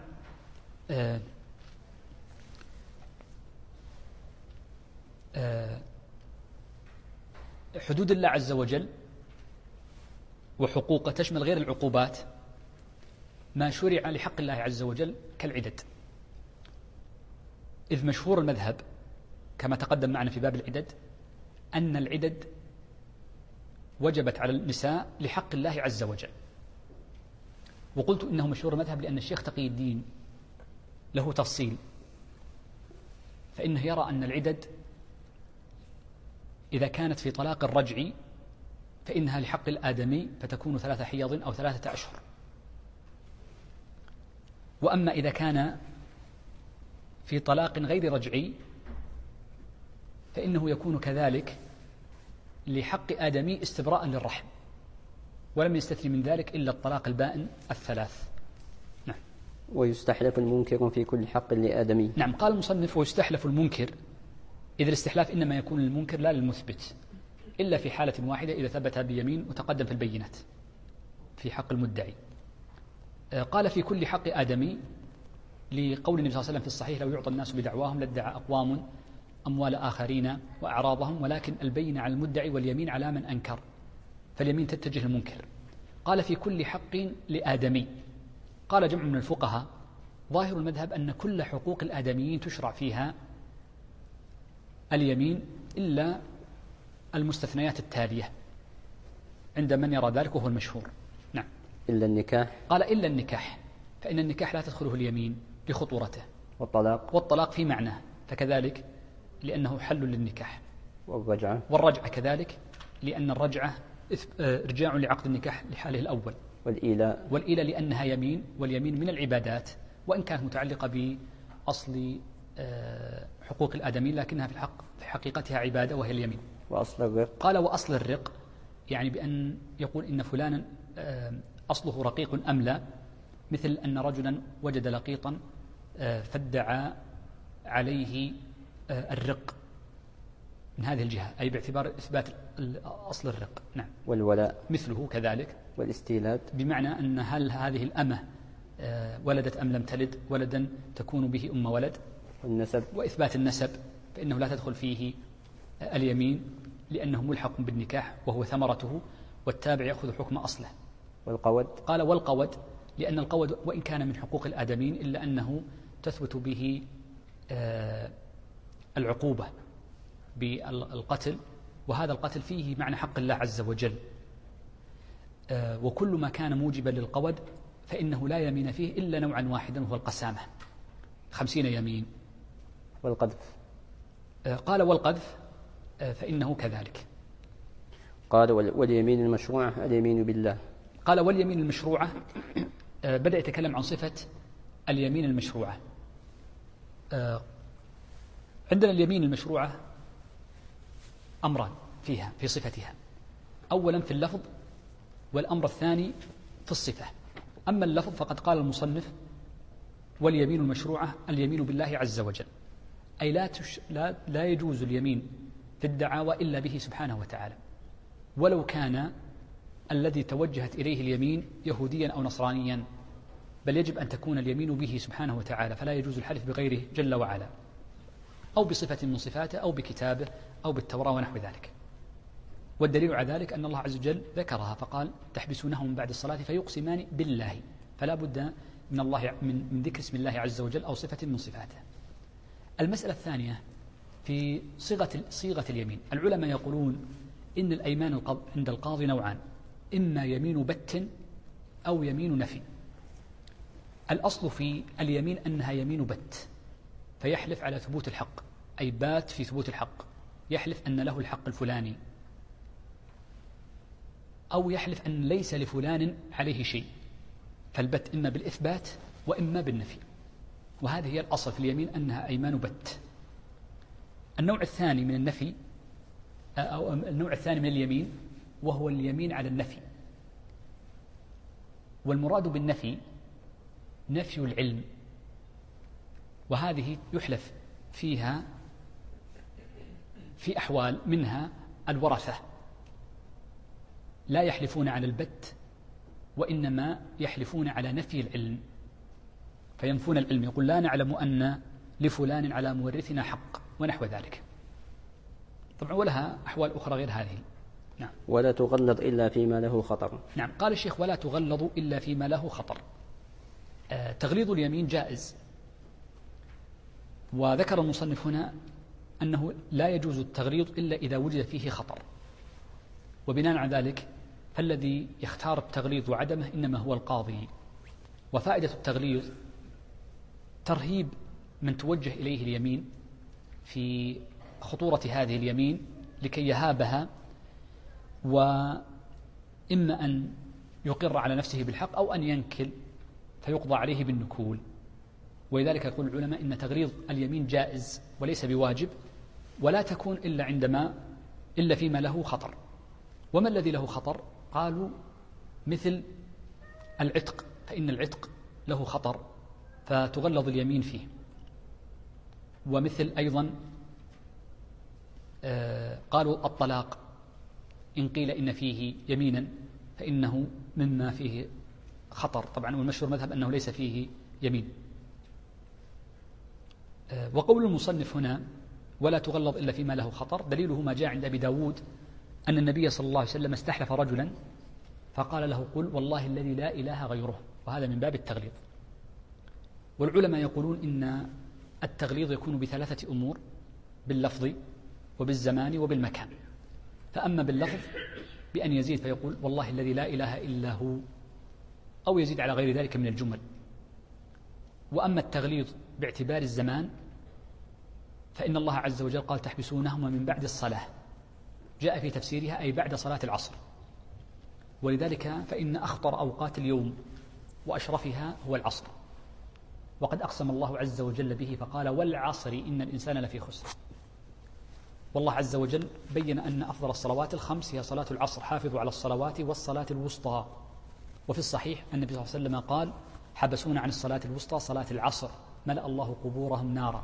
حدود الله عز وجل وحقوقه تشمل غير العقوبات ما شرع لحق الله عز وجل كالعدد، إذ مشهور المذهب كما تقدم معنا في باب العدد أن العدد وجبت على النساء لحق الله عز وجل. وقلت إنه مشهور المذهب لأن الشيخ تقي الدين له تفصيل، فإنه يرى أن العدد إذا كانت في طلاق الرجعي فإنها لحق الآدمي فتكون 3 حيض أو 3 أشهر، وأما إذا كان في طلاق غير رجعي فإنه يكون كذلك لحق آدمي استبراء للرحم، ولم يستثني من ذلك إلا الطلاق البائن 3. نعم. ويستحلف المنكر في كل حق لآدمي. نعم، قال المصنف ويستحلف المنكر، إذ الاستحلاف إنما يكون للمنكر لا للمثبت، إلا في حالة واحدة إذا ثبت بيمين وتقدم في البينات في حق المدعي. قال في كل حق آدمي لقول النبي صلى الله عليه وسلم في الصحيح لو يعطى الناس بدعواهم لادعى أقوام أموال آخرين وأعراضهم ولكن البين على المدعي واليمين على من أنكر، فاليمين تتجه للمنكر. قال في كل حق لآدمي. قال جمع من الفقهاء ظاهر المذهب أن كل حقوق الآدميين تشرع فيها اليمين إلا المستثنيات التالية عند من يرى ذلك وهو المشهور. نعم. إلا النكاح. قال إلا النكاح، فإن النكاح لا تدخله اليمين لخطورته. والطلاق في معناه، فكذلك لأنه حل للنكاح. والرجعة كذلك، لأن الرجعة إرجاع لعقد النكاح لحاله الأول. والإيلاء لأنها يمين، واليمين من العبادات وإن كانت متعلقة بأصل حقوق الآدمين، لكنها في حقيقتها عبادة وهي اليمين. وأصل الرق. قال وأصل الرق، يعني بأن يقول إن فلانا أصله رقيق أم لا، مثل أن رجلا وجد لقيطا فادعى عليه الرق من هذه الجهة، أي باعتبار إثبات أصل الرق. نعم. والولاء مثله كذلك. والاستيلاد، بمعنى أن هل هذه الأمة ولدت أم لم تلد ولدا تكون به أم ولد. والنسب. وإثبات النسب فإنه لا تدخل فيه اليمين، لأنه ملحق بالنكاح وهو ثمرته، والتابع يأخذ حكم أصله. والقود. قال والقود، لأن القود وإن كان من حقوق الآدمين إلا أنه تثبت به العقوبة بالقتل، وهذا القتل فيه معنى حق الله عز وجل. وكل ما كان موجبا للقود فإنه لا يمين فيه إلا نوعا واحدا وهو القسامة، 50 يمين. والقذف. قال والقذف فإنه كذلك. قال واليمين المشروعة اليمين بالله. قال واليمين المشروعة، بدأ يتكلم عن صفة اليمين المشروعة. عندنا اليمين المشروعة أمران فيها في صفتها، أولا في اللفظ، والأمر الثاني في الصفة. أما اللفظ فقد قال المصنف واليمين المشروعة اليمين بالله عز وجل، أي لا يجوز اليمين في الدعاوى إلا به سبحانه وتعالى، ولو كان الذي توجهت إليه اليمين يهوديا أو نصرانيا، بل يجب أن تكون اليمين به سبحانه وتعالى، فلا يجوز الحلف بغيره جل وعلا، أو بصفة من صفاته أو بكتابه أو بالتوراة ونحو ذلك. والدليل على ذلك أن الله عز وجل ذكرها فقال تحبسونهم بعد الصلاة فيقسمان بالله، فلا بد من الله من ذكر اسم الله عز وجل أو صفة من صفاته. المسألة الثانية في صيغة اليمين، العلماء يقولون إن الأيمان عند القاضي نوعان، إما يمين بت أو يمين نفي. الأصل في اليمين أنها يمين بت، فيحلف على ثبوت الحق، أي بات في ثبوت الحق، يحلف أن له الحق الفلاني، أو يحلف أن ليس لفلان عليه شيء، فالبت إما بالإثبات وإما بالنفي، وهذه هي الأصل في اليمين أنها أيمان بت. النوع الثاني من النفي أو النوع الثاني من اليمين وهو اليمين على النفي، والمراد بالنفي نفي العلم، وهذه يحلف فيها في أحوال، منها الورثة لا يحلفون على البت، وإنما يحلفون على نفي العلم، فينفون العلم، يقول لا نعلم أن لفلان على مورثنا حق ونحو ذلك. طبعا ولها أحوال أخرى غير هذه. نعم. ولا تغلظ إلا فيما له خطر. نعم. قال الشيخ ولا تغلظ إلا فيما له خطر. تغليظ اليمين جائز، وذكر المصنف هنا أنه لا يجوز التغليظ إلا إذا وجد فيه خطر، وبناء على ذلك فالذي يختار التغليظ وعدمه إنما هو القاضي. وفائدة التغليظ ترهيب من توجه إليه اليمين في خطورة هذه اليمين لكي يهابها، وإما أن يقر على نفسه بالحق أو أن ينكل فيقضى عليه بالنكول. ولذلك يقول العلماء إن تغليظ اليمين جائز وليس بواجب، ولا تكون إلا فيما له خطر. وما الذي له خطر؟ قالوا مثل العتق، فإن العتق له خطر فتغلظ اليمين فيه. ومثل أيضا قالوا الطلاق، إن قيل إن فيه يمينا فإنه مما فيه خطر، طبعا والمشهور مذهب أنه ليس فيه يمين. وقول المصنف هنا ولا تغلظ إلا فيما له خطر دليله ما جاء عند أبي داود أن النبي صلى الله عليه وسلم استحلف رجلا فقال له قل والله الذي لا إله غيره، وهذا من باب التغليظ. والعلماء يقولون إن التغليظ يكون بثلاثة أمور: باللفظ وبالزمان وبالمكان. فأما باللفظ بأن يزيد فيقول والله الذي لا إله إلا هو، أو يزيد على غير ذلك من الجمل. وأما التغليظ باعتبار الزمان فإن الله عز وجل قال تحبسونهما من بعد الصلاة، جاء في تفسيرها أي بعد صلاة العصر. ولذلك فإن أخطر أوقات اليوم وأشرفها هو العصر، وقد أقسم الله عز وجل به فقال والعصر إن الإنسان لفي خسر. والله عز وجل بين أن أفضل الصلوات الخمس هي صلاة العصر، حافظوا على الصلوات والصلاة الوسطى. وفي الصحيح النبي صلى الله عليه وسلم قال حبسونا عن الصلاة الوسطى صلاة العصر ملأ الله قبورهم نارا.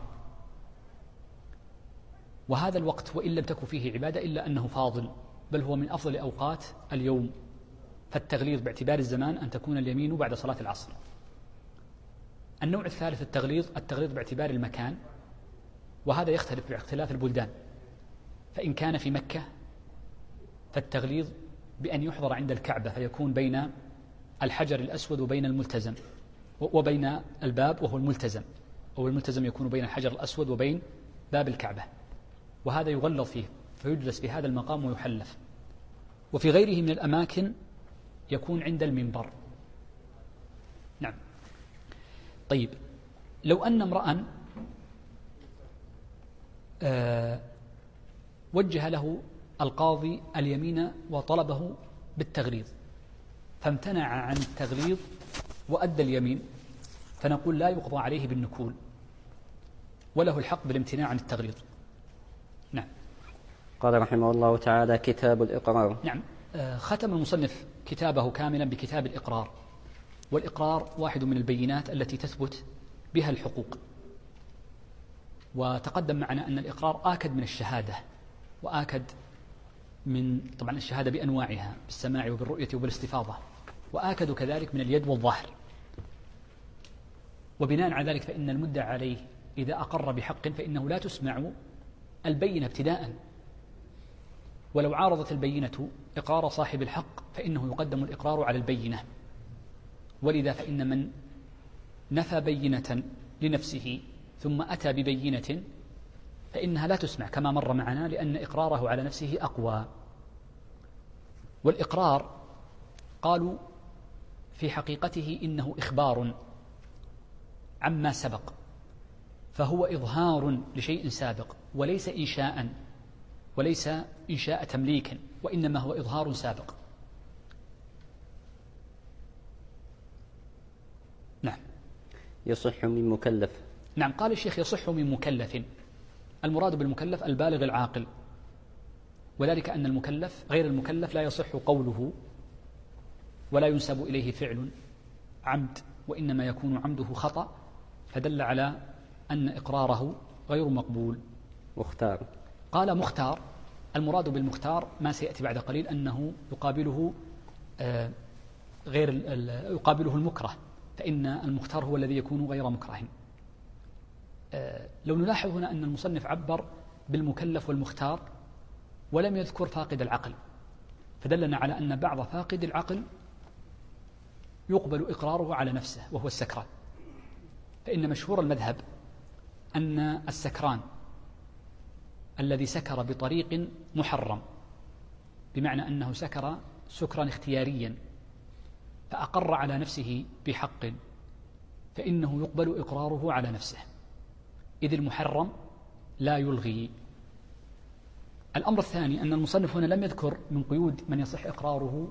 وهذا الوقت وإن لم تكن فيه عبادة إلا أنه فاضل، بل هو من أفضل أوقات اليوم. فالتغليظ باعتبار الزمان أن تكون اليمين بعد صلاة العصر. النوع الثالث التغليظ باعتبار المكان، وهذا يختلف باختلاف البلدان. فإن كان في مكة فالتغليظ بأن يحضر عند الكعبة، فيكون بين الحجر الأسود وبين الملتزم وبين الباب وهو الملتزم، أو الملتزم يكون بين الحجر الأسود وبين باب الكعبة، وهذا يغلظ فيه فيجلس في هذا المقام ويحلف. وفي غيره من الأماكن يكون عند المنبر. نعم. طيب، لو أن امرأ وجه له القاضي اليمين وطلبه بالتغليظ فامتنع عن التغليظ وأدى اليمين، فنقول لا يقضى عليه بالنكول، وله الحق بالامتناع عن التغليظ. نعم. قال رحمه الله تعالى: كتاب الإقرار. نعم. ختم المصنف كتابه كاملا بكتاب الإقرار. والإقرار واحد من البينات التي تثبت بها الحقوق. وتقدم معنا أن الإقرار آكد من الشهادة، وآكد من طبعا الشهادة بأنواعها بالسماع وبالرؤية وبالاستفاضة، وآكد كذلك من اليد والظهر. وبناء على ذلك فإن المدعى عليه إذا أقر بحق فإنه لا تسمع البينة ابتداء، ولو عارضت البينة إقرار صاحب الحق فإنه يقدم الإقرار على البينة. ولذا فإن من نفى بينة لنفسه ثم أتى ببينة فإنها لا تسمع كما مر معنا، لأن إقراره على نفسه أقوى. والإقرار قالوا في حقيقته إنه إخبار عما سبق، فهو إظهار لشيء سابق وليس إنشاء، وليس إنشاء تمليك، وإنما هو إظهار سابق. نعم. يصح من مكلف. نعم. قال الشيخ يصح من مكلف. المراد بالمكلف البالغ العاقل، وذلك أن المكلف غير المكلف لا يصح قوله ولا ينسب إليه فعل عمد، وإنما يكون عمده خطأ، فدل على أن إقراره غير مقبول. مختار. قال مختار. المراد بالمختار ما سيأتي بعد قليل أنه يقابله يقابله المكره، فإن المختار هو الذي يكون غير مكره. لو نلاحظ هنا أن المصنف عبر بالمكلف والمختار ولم يذكر فاقد العقل، فدلنا على أن بعض فاقد العقل يقبل إقراره على نفسه وهو السكران. فإن مشهور المذهب أن السكران الذي سكر بطريق محرم، بمعنى أنه سكر سكرا اختياريا فأقر على نفسه بحق، فإنه يقبل إقراره على نفسه، إذ المحرم لا يلغي. الأمر الثاني أن المصنف هنا لم يذكر من قيود من يصح إقراره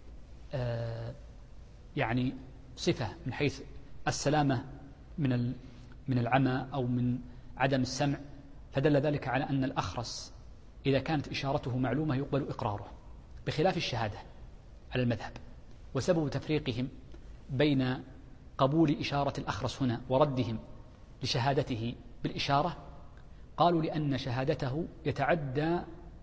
يعني صفة من حيث السلامة من العمى أو من عدم السمع، فدل ذلك على أن الأخرس إذا كانت إشارته معلومة يقبل إقراره، بخلاف الشهادة على المذهب. وسبب تفريقهم بين قبول إشارة الأخرس هنا وردهم لشهادته بالإشارة قالوا لأن شهادته يتعدى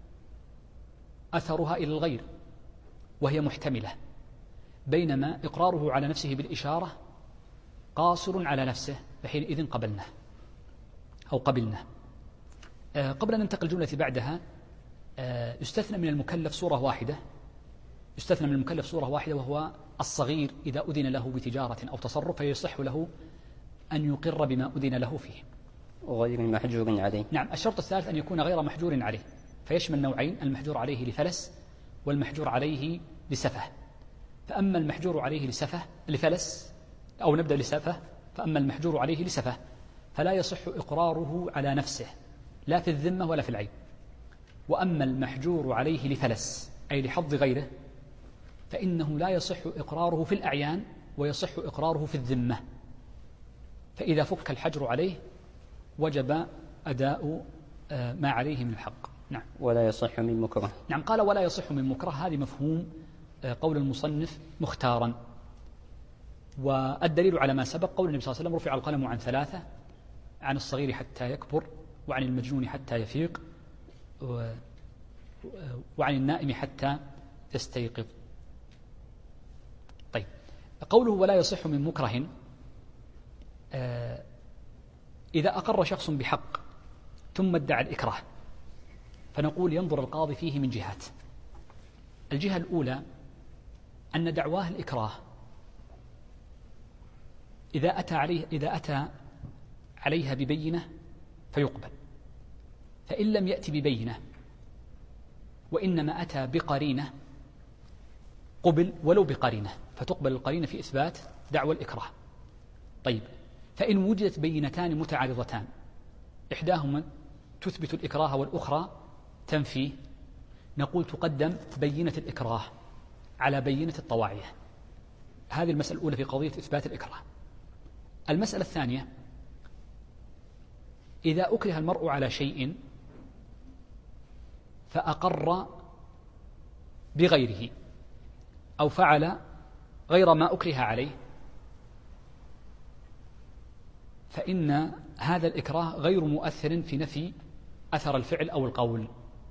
أثرها إلى الغير وهي محتملة، بينما إقراره على نفسه بالإشارة قاصر على نفسه، فحينئذ قبلناه أو قبلناه. قبل أن ننتقل الجملة بعدها يستثنى من المكلف صورة واحدة، يستثنى من المكلف صورة واحدة، وهو الصغير إذا أذن له بتجارة أو تصرف فيصح له أن يقر بما أذن له فيه غير محجور عليه. نعم. الشرط الثالث أن يكون غير محجور عليه، فيشمل نوعين: المحجور عليه لفلس والمحجور عليه لسفه. فأما المحجور عليه لفلس، أو نبدأ لسفه، فأما المحجور عليه لسفه فلا يصح إقراره على نفسه لا في الذمة ولا في العين. وأما المحجور عليه لفلس أي لحظ غيره فإنه لا يصح إقراره في الأعيان ويصح إقراره في الذمة، فإذا فك الحجر عليه وجب أداء ما عليه من الحق. نعم. ولا يصح من مكره. نعم. قال ولا يصح من مكره، هذه مفهوم قول المصنف مختارا، والدليل على ما سبق قول النبي صلى الله عليه وسلم: رفع القلم عن ثلاثة، عن الصغير حتى يكبر، وعن المجنون حتى يفيق، وعن النائم حتى يستيقظ. طيب، قوله ولا يصح من مكره، إذا أقر شخص بحق ثم ادعى الإكراه فنقول ينظر القاضي فيه من جهات. الجهة الأولى أن دعواه الإكراه إذا أتى عليها ببينة فيقبل، فإن لم يأتي ببينة وإنما أتى بقرينة قبل ولو بقرينة، فتقبل القرينة في إثبات دعوى الإكراه. طيب، فإن وجدت بينتان متعارضتان إحداهما تثبت الإكراه والأخرى تنفيه، نقول تقدم بينة الإكراه على بينة الطواعية. هذه المسألة الأولى في قضية إثبات الإكراه. المسألة الثانية: إذا أكره المرء على شيء فأقر بغيره أو فعل غير ما أكره عليه، فإن هذا الإكراه غير مؤثر في نفي أثر الفعل أو القول.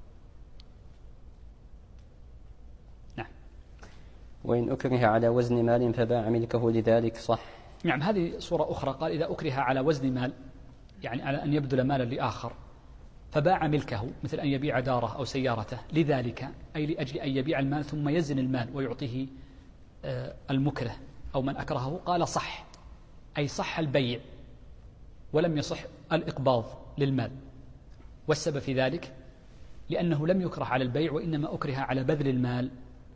نعم. وإن أكره على وزن مال فباع ملكه لذلك صح. نعم. هذه صورة أخرى، قال إذا أكره على وزن مال، يعني على أن يبذل مالا لآخر، فباع ملكه، مثل أن يبيع داره أو سيارته لذلك، أي لأجل أن يبيع المال ثم يزن المال ويعطيه المكره أو من أكرهه، قال صح، أي صح البيع ولم يصح الإقباض للمال. والسبب في ذلك لأنه لم يكره على البيع وإنما أكره على بذل المال.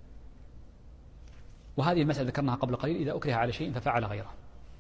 وهذه المسألة ذكرناها قبل قليل: إذا أكره على شيء ففعل غيره.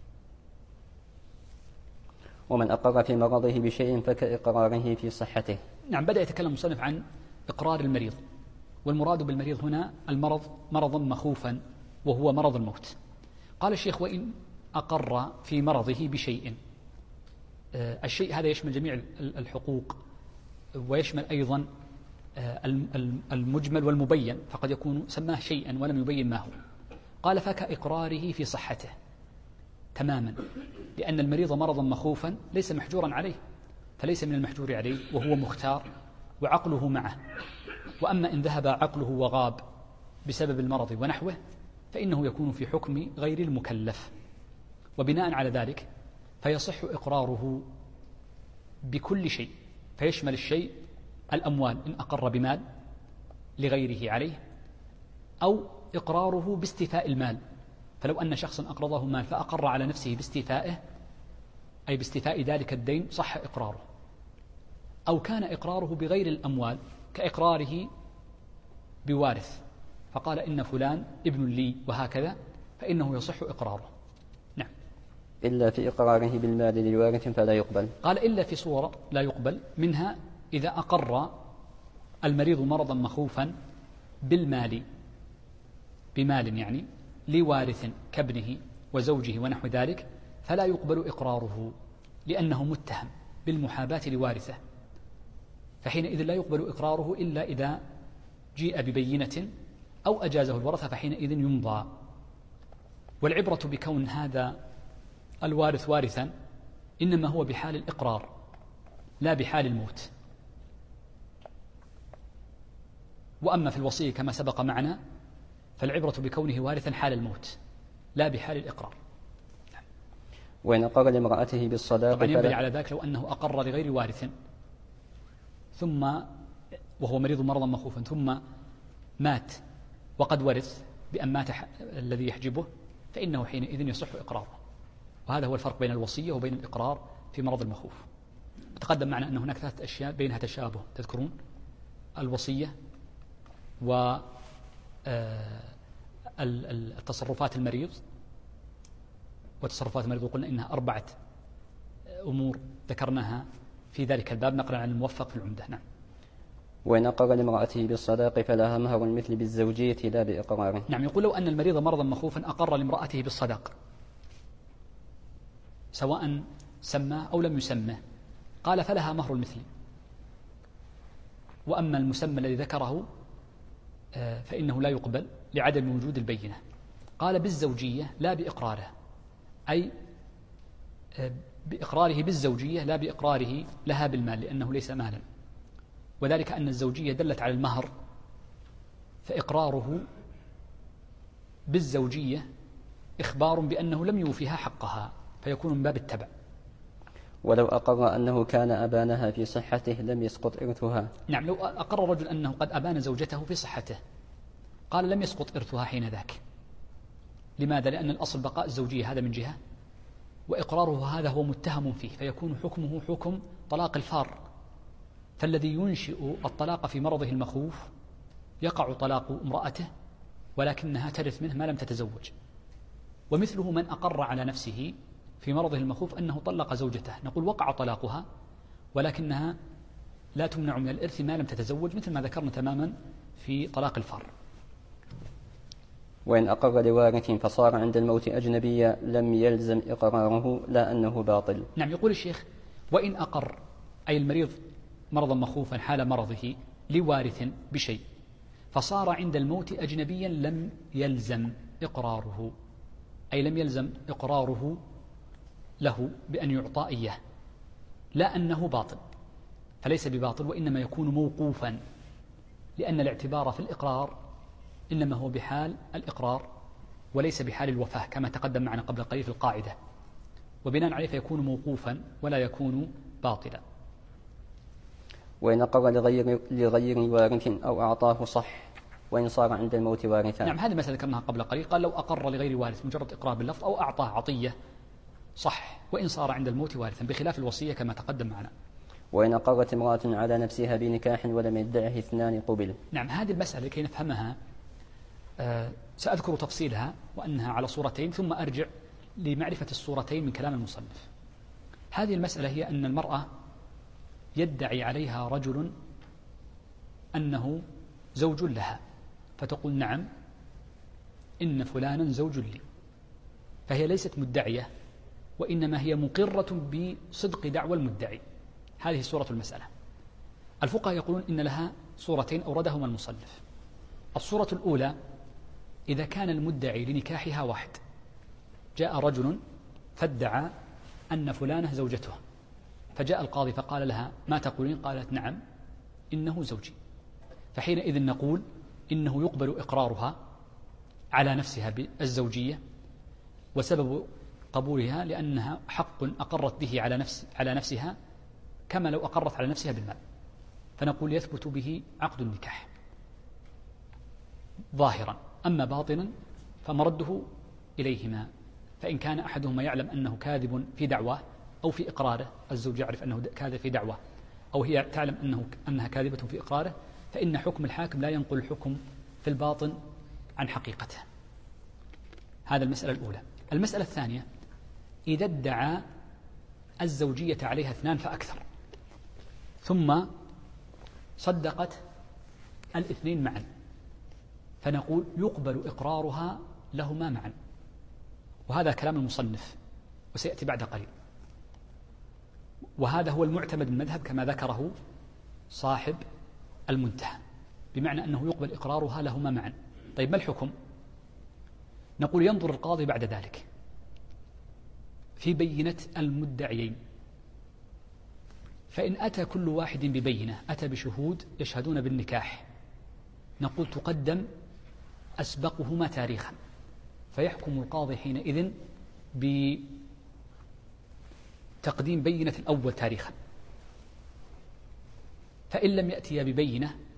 ومن أقر في مرضه بشيء فكإقراره في صحته. نعم. بدأ يتكلم المصنف عن إقرار المريض، والمراد بالمريض هنا المرض مرضا مخوفا وهو مرض الموت. قال الشيخ: وإن أقر في مرضه بشيء، الشيء هذا يشمل جميع الحقوق ويشمل أيضا المجمل والمبين، فقد يكون سماه شيئا ولم يبين ما هو. قال: فكإقراره في صحته تماما، لأن المريض مرضا مخوفا ليس محجورا عليه، فليس من المحجور عليه وهو مختار وعقله معه. وأما إن ذهب عقله وغاب بسبب المرض ونحوه فإنه يكون في حكم غير المكلف. وبناء على ذلك فيصح إقراره بكل شيء، فيشمل الشيء الأموال إن أقر بمال لغيره عليه، أو إقراره باستيفاء المال، فلو أن شخصا أقرضه مال فأقر على نفسه باستيفائه، أي باستيفاء ذلك الدين، صح إقراره. أو كان إقراره بغير الأموال كإقراره بوارث، فقال إن فلان ابن لي وهكذا، فإنه يصح إقراره. نعم. إلا في إقراره بالمال للوارث فلا يقبل. قال: إلا في صورة لا يقبل، منها إذا أقر المريض مرضا مخوفا بالمال، بمال يعني لوارث كابنه وزوجه ونحو ذلك، فلا يقبل إقراره لأنه متهم بالمحاباة لوارثه، فحينئذ لا يقبل إقراره إلا إذا جيء ببينة أو أجازه الورثة، فحينئذ يمضى. والعبرة بكون هذا الوارث وارثا إنما هو بحال الإقرار لا بحال الموت. وأما في الوصية كما سبق معنا فالعبرة بكونه وارثا حال الموت لا بحال الإقرار. وإن أقر لامرأته بالصداق طبعا ينبغي على ذلك لو أنه أقر لغير وارث ثم وهو مريض مرضا مخوفا ثم مات وقد ورث بأن مات الذي يحجبه، فإنه حينئذ يصح إقراره. وهذا هو الفرق بين الوصية وبين الإقرار في مرض المخوف. تقدم معنا أن هناك 3 أشياء بينها تشابه، تذكرون؟ الوصية والتصرفات المريض، وتصرفات المريض وقلنا إنها 4 أمور ذكرناها في ذلك الباب نقلا عن الموفق في العمدة. نعم. وإن أقر لامرأته بالصداق فلها مهر المثل بالزوجية لا بإقراره. نعم. يقول لو أن المريض مرضا مخوفا أقر لامرأته بالصداق سواء سماه أو لم يسمه، قال فلها مهر المثل. وأما المسمى الذي ذكره فإنه لا يقبل لعدم وجود البينة. قال بالزوجية لا بإقراره، أي بإقراره بالزوجية لا بإقراره لها بالمال، لأنه ليس مالا، وذلك أن الزوجية دلت على المهر، فإقراره بالزوجية إخبار بأنه لم يوفيها حقها، فيكون من باب التبع. ولو أقر أنه كان أبانها في صحته لم يسقط إرثها. نعم. لو أقر الرجل أنه قد أبان زوجته في صحته قال لم يسقط إرثها حين ذاك. لماذا؟ لأن الأصل بقاء الزوجية، هذا من جهة، وإقراره هذا هو متهم فيه، فيكون حكمه حكم طلاق الفار. فالذي ينشئ الطلاق في مرضه المخوف يقع طلاق امرأته ولكنها ترث منه ما لم تتزوج. ومثله من أقر على نفسه في مرضه المخوف أنه طلق زوجته، نقول وقع طلاقها ولكنها لا تمنع من الإرث ما لم تتزوج، مثل ما ذكرنا تماما في طلاق الفار. وإن أقر لوارث فصار عند الموت أجنبيا لم يلزم إقراره، لا أنه باطل. نعم. يقول الشيخ وإن أقر أي المريض مرضا مخوفا حال مرضه لوارث بشيء فصار عند الموت أجنبيا لم يلزم إقراره، أي لم يلزم إقراره له بأن يعطى إياه، لا أنه باطل، فليس بباطل وإنما يكون موقوفا، لأن الاعتبار في الإقرار إنما هو بحال الإقرار وليس بحال الوفاة كما تقدم معنا قبل قليل في القاعدة، وبناء عليه فيكون موقوفا ولا يكون باطلا. وإن أقر لغير وارث أو أعطاه صح وإن صار عند الموت وارثا. نعم. هذه المسألة ذكرناها قبل قليل، قال لو أقر لغير وارث مجرد إقرار باللفظ أو أعطاه عطية صح وإن صار عند الموت وارثا، بخلاف الوصية كما تقدم معنا. وإن أقرت امرأة على نفسها بنكاح ولم يدعه 2 قبل. نعم. هذه المسألة لكي نفهمها سأذكر تفصيلها وأنها على صورتين ثم أرجع لمعرفة الصورتين من كلام المصنف. هذه المسألة هي أن المرأة يدعي عليها رجل أنه زوج لها، فتقول نعم إن فلانا زوج لي، فهي ليست مدعية وإنما هي مقرة بصدق دعوى المدعي. هذه صورة المسألة. الفقهاء يقولون إن لها صورتين أوردهما المصنف. الصورة الأولى إذا كان المدعي لنكاحها واحد، جاء رجل فادعى أن فلانة زوجته، فجاء القاضي فقال لها ما تقولين؟ قالت نعم إنه زوجي، فحينئذ نقول إنه يقبل إقرارها على نفسها بالزوجية، وسبب قبولها لأنها حق أقرت به على نفسها كما لو أقرت على نفسها بالمال، فنقول يثبت به عقد النكاح ظاهرا. أما باطنا فمرده إليهما، فإن كان أحدهما يعلم أنه كاذب في دعواه أو في إقراره، الزوج يعرف أنه كاذب في دعواه أو هي تعلم أنها كاذبة في إقراره، فإن حكم الحاكم لا ينقل الحكم في الباطن عن حقيقته. هذا المسألة الأولى. المسألة الثانية إذا ادعى الزوجية عليها 2 فأكثر ثم صدقت 2 معا، فنقول يقبل إقرارها لهما معا، وهذا كلام المصنف وسيأتي بعد قليل، وهذا هو المعتمد من المذهب كما ذكره صاحب المنتهى، بمعنى أنه يقبل إقرارها لهما معا. طيب ما الحكم؟ نقول ينظر القاضي بعد ذلك في بينة المدعيين، فإن أتى كل واحد ببينة، أتى بشهود يشهدون بالنكاح، نقول تقدم أسبقهما تاريخا، فيحكم القاضي حينئذ بتقديم بينة الأول تاريخا، فإن لم يأتي ببينة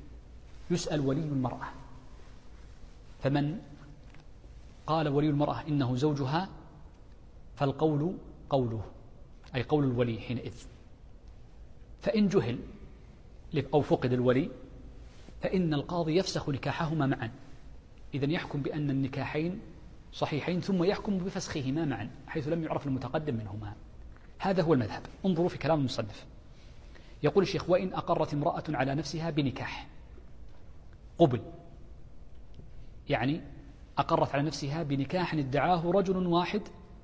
يسأل ولي المرأة، فمن قال ولي المرأة إنه زوجها فالقول قوله، أي قول الولي حينئذ. فإن جهل أو فقد الولي فإن القاضي يفسخ نكاحهما معا، إذن يحكم بأن النكاحين صحيحين ثم يحكم بفسخهما معا حيث لم يعرف المتقدم منهما. هذا هو المذهب. انظروا في كلام المصنف، يقول الشيخ: وإن أقرت امرأة على نفسها بنكاح قبل، يعني أقرت على نفسها بنكاح ادعاه رجل واحد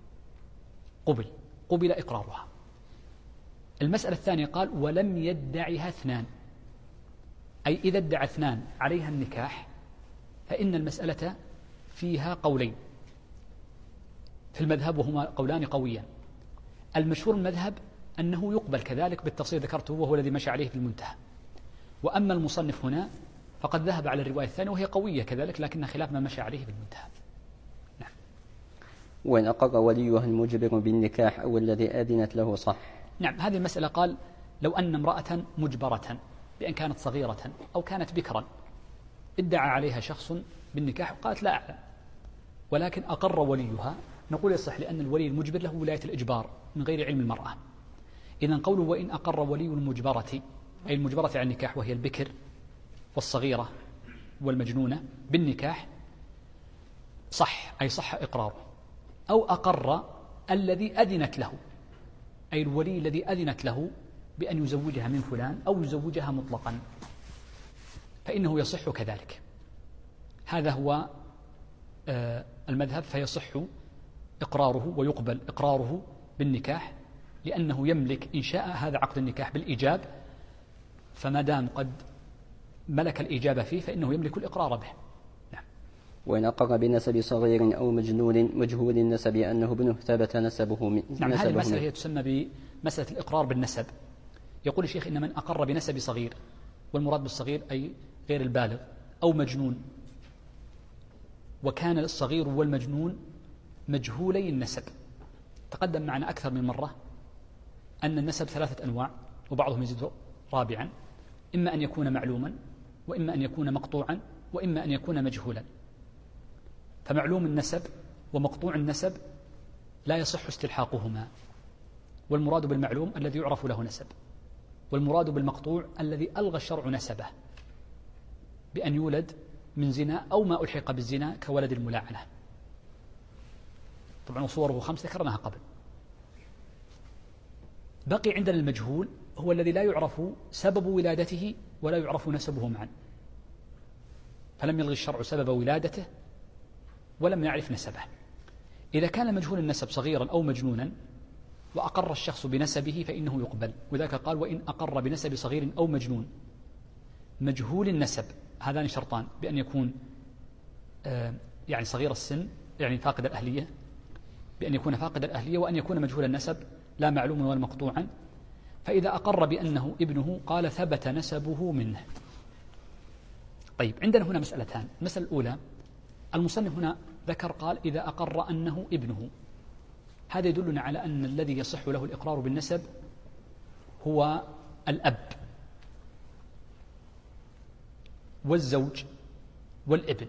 قبل إقرارها. المسألة الثانية قال: ولم يدعها اثنان، أي إذا ادعى اثنان عليها النكاح فإن المسألة فيها قولين في المذهب، وهما قولان قويان. المشهور المذهب أنه يقبل كذلك بالتفصيل ذكرته، وهو الذي مشى عليه في المنتهى. وأما المصنف هنا فقد ذهب على الرواية الثانية وهي قوية كذلك، لكن خلاف ما مشى عليه في المنتهى. نعم. وإن أقر وليها المجبر بالنكاح أو الذي أذنت له صح. نعم، هذه المسألة قال: لو أن امرأة مجبرة بأن كانت صغيرة أو كانت بكرا ادعى عليها شخص بالنكاح وقالت لا أعلم، ولكن أقر وليها، نقول يصح، لأن الولي المجبر له ولاية الإجبار من غير علم المرأة. إذن قوله: وإن أقر ولي المجبرة، أي المجبرة على النكاح وهي البكر والصغيرة والمجنونة بالنكاح، صح، أي صح إقراره. أو أقر الذي أذنت له، أي الولي الذي أذنت له بأن يزوجها من فلان أو يزوجها مطلقا، فإنه يصح كذلك. هذا هو المذهب، فيصح إقراره ويقبل إقراره بالنكاح، لأنه يملك إن شاء هذا عقد النكاح بالإيجاب، فما دام قد ملك الإجابة فيه فإنه يملك الإقرار به. نعم. وإن أقر بنسب صغير أو مجنون مجهول النسب أنه ابنه ثبت نسبه من نعم، هذه المسألة هي تسمى بمسألة الإقرار بالنسب. يقول الشيخ: إن من أقر بنسب صغير، والمراد بالصغير أي غير البالغ، أو مجنون، وكان الصغير والمجنون مجهولي النسب. تقدم معنا أكثر من مرة أن النسب 3 أنواع، وبعضهم يزيد رابعا: إما أن يكون معلوما، وإما أن يكون مقطوعا، وإما أن يكون مجهولا. فمعلوم النسب ومقطوع النسب لا يصح استلحاقهما، والمراد بالمعلوم الذي يعرف له نسب، والمراد بالمقطوع الذي ألغى الشرع نسبه بأن يولد من زنا أو ما ألحق بالزنا كولد الملاعنة. طبعا صوره 5 ذكرناها قبل. بقي عندنا المجهول، هو الذي لا يعرف سبب ولادته ولا يعرف نسبه معا، فلم يلغي الشرع سبب ولادته ولم يعرف نسبه. إذا كان مجهول النسب صغيرا أو مجنونا وأقر الشخص بنسبه فإنه يقبل، وذاك قال: وإن أقر بنسب صغير أو مجنون مجهول النسب، هذان شرطان: بأن يكون يعني صغير السن، يعني فاقد الأهلية، بأن يكون فاقد الأهلية، وأن يكون مجهول النسب لا معلوما ولا مقطوعا. فإذا أقر بأنه ابنه قال: ثبت نسبه منه. طيب، عندنا هنا مسألتان. المسألة الأولى، المصنف هنا ذكر قال: إذا أقر أنه ابنه، هذا يدلنا على أن الذي يصح له الإقرار بالنسب هو الأب والزوج والابن،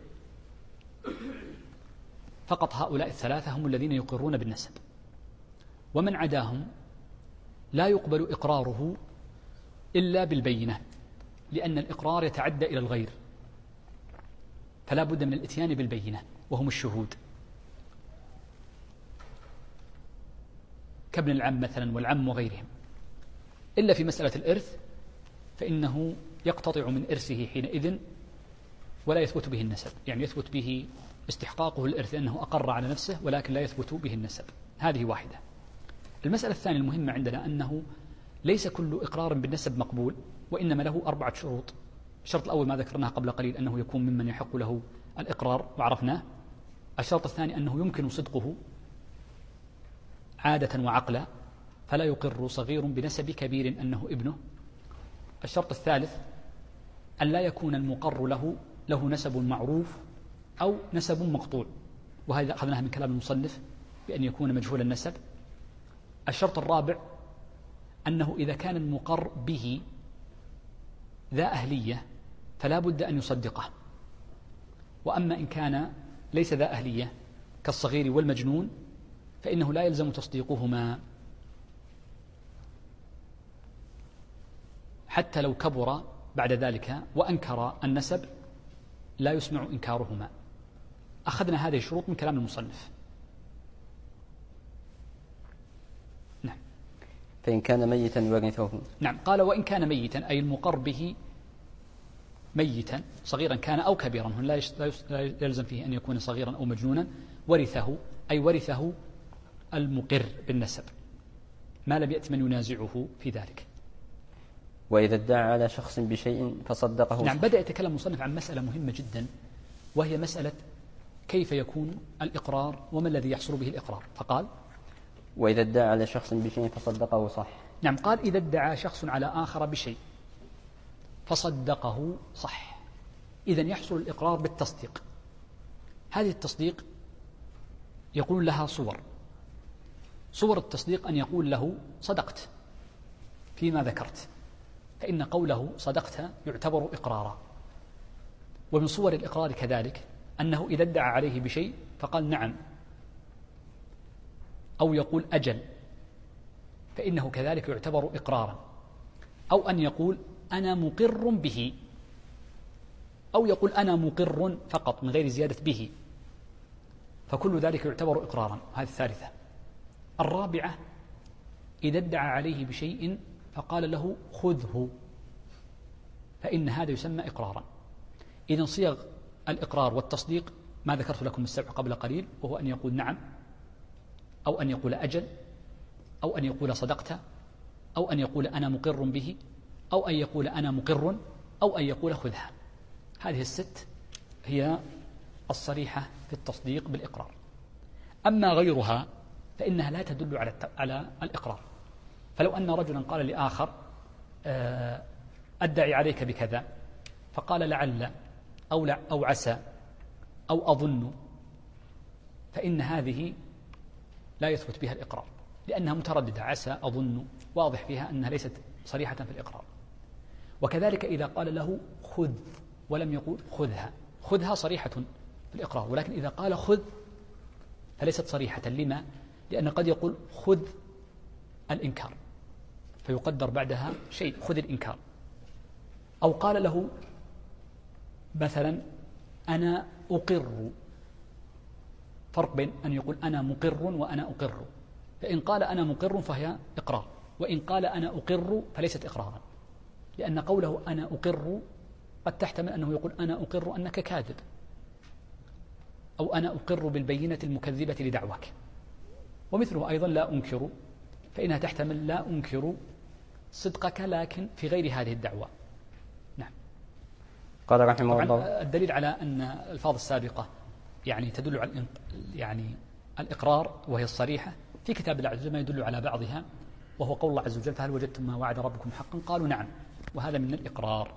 فقط هؤلاء الثلاثة هم الذين يقرون بالنسب، ومن عداهم لا يقبل إقراره إلا بالبينة، لأن الإقرار يتعدى إلى الغير، فلا بد من الإتيان بالبينة وهم الشهود، كابن العم مثلا والعم وغيرهم. إلا في مسألة الإرث فإنه يقتطع من إرثه حينئذ ولا يثبت به النسب، يعني يثبت به استحقاقه الإرث أنه أقر على نفسه، ولكن لا يثبت به النسب. هذه واحدة. المسألة الثانية المهمة عندنا أنه ليس كل إقرار بالنسب مقبول، وإنما له 4 شروط. الشرط الأول ما ذكرناه قبل قليل، أنه يكون ممن يحق له الإقرار وعرفناه. الشرط الثاني أنه يمكن صدقه عادة وعقلا، فلا يقر صغير بنسب كبير أنه ابنه. الشرط الثالث أن لا يكون المقر له نسب معروف أو نسب مقطوع، وهذا أخذناه من كلام المصنف بأن يكون مجهول النسب. الشرط الرابع أنه إذا كان المقر به ذا أهلية فلا بد أن يصدقه. وأما إن كان ليس ذا أهلية كالصغير والمجنون فإنه لا يلزم تصديقهما حتى لو كبر بعد ذلك وأنكر النسب، لا يسمع إنكارهما. أخذنا هذه الشروط من كلام المصنف. نعم. فإن كان ميتا ورثه. نعم، قال وإن كان ميتا أي المقر به ميتا صغيرا كان أو كبيرا، لا يلزم فيه أن يكون صغيرا أو مجنونا، ورثه أي ورثه المقر بالنسب ما لم يأتي من ينازعه في ذلك. وإذا ادعى على شخص بشيء فصدقه. نعم، بدأ يتكلم المصنف عن مسألة مهمة جدا، وهي مسألة كيف يكون الإقرار وما الذي يحصل به الإقرار. فقال وإذا ادعى على شخص بشيء فصدقه صح. نعم، قال إذا ادعى شخص على آخر بشيء فصدقه صح. إذن يحصل الإقرار بالتصديق. هذه التصديق يقول لها صور التصديق أن يقول له صدقت فيما ذكرت، فإن قوله صدقت يعتبر إقرارا. ومن صور الإقرار كذلك أنه إذا ادعى عليه بشيء فقال نعم أو يقول أجل، فإنه كذلك يعتبر إقرارا. أو أن يقول أنا مقر به، أو يقول أنا مقر فقط من غير زيادة به، فكل ذلك يعتبر إقرارا. هذه الثالثة. الرابعة إذا ادعى عليه بشيء فقال له خذه، فإن هذا يسمى إقرارا. إذن صيغ الإقرار والتصديق ما ذكرت لكم السبع قبل قليل، وهو أن يقول نعم، أو أن يقول أجل، أو أن يقول صدقت، أو أن يقول أنا مقر به، أو أن يقول أنا مقر، أو أن يقول خذها. هذه الست هي الصريحة في التصديق بالإقرار. أما غيرها فإنها لا تدل على الإقرار. فلو أن رجلا قال لآخر أدعي عليك بكذا، فقال لعل أو عسى أو أظن، فإن هذه لا يثبت بها الإقرار، لأنها مترددة. عسى أظن واضح فيها أنها ليست صريحة في الإقرار. وكذلك إذا قال له خذ ولم يقول خذها صريحة في الإقرار، ولكن إذا قال خذ فليست صريحة. لما؟ لأن قد يقول خذ الإنكار فيقدر بعدها شيء، خذ الإنكار. أو قال له مثلا أنا أقر، فرق بين أن يقول أنا مقر وأنا أقر. فإن قال أنا مقر فهي إقرار، وإن قال أنا أقر فليست إقرارا، لأن قوله أنا أقر قد تحتمل أنه يقول أنا أقر أنك كاذب، أو أنا أقر بالبينة المكذبة لدعواك. ومثله أيضا لا أنكر، فإنها تحتمل لا أنكر صدقك لكن في غير هذه الدعوة. نعم. قال رحمه الله الدليل على أن الألفاظ السابقة يعني تدل على يعني الإقرار وهي الصريحة في كتاب الله عز وجل ما يدل على بعضها، وهو قول الله عز وجل فهل وجدتم ما وعد ربكم حقا قالوا نعم، وهذا من الإقرار.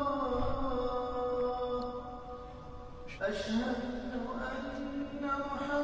أشهد أن محمدا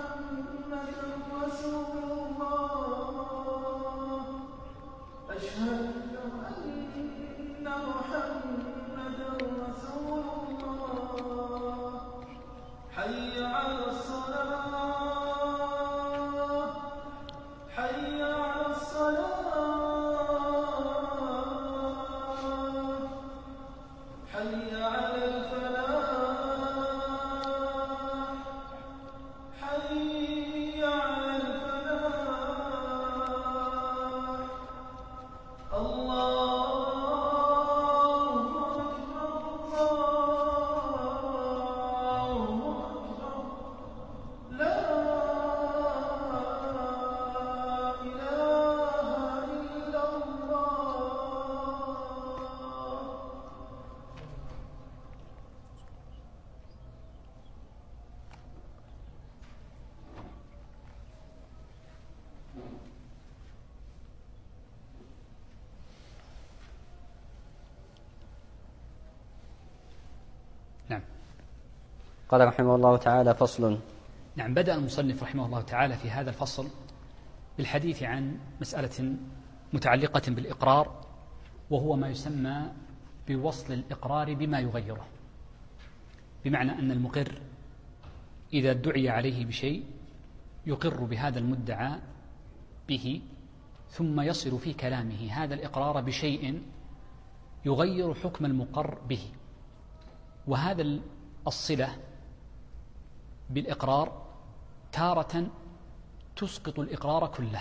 نعم. قال رحمه الله تعالى: فصل. نعم. بدأ المصنف رحمه الله تعالى في هذا الفصل بالحديث عن مسألة متعلقة بالإقرار، وهو ما يسمى بوصل الإقرار بما يغيره، بمعنى أن المقر إذا ادعي عليه بشيء يقر بهذا المدعى به، ثم يصل في كلامه هذا الإقرار بشيء يغير حكم المقر به، وهذا الصلة بالإقرار تارة تسقط الإقرار كله،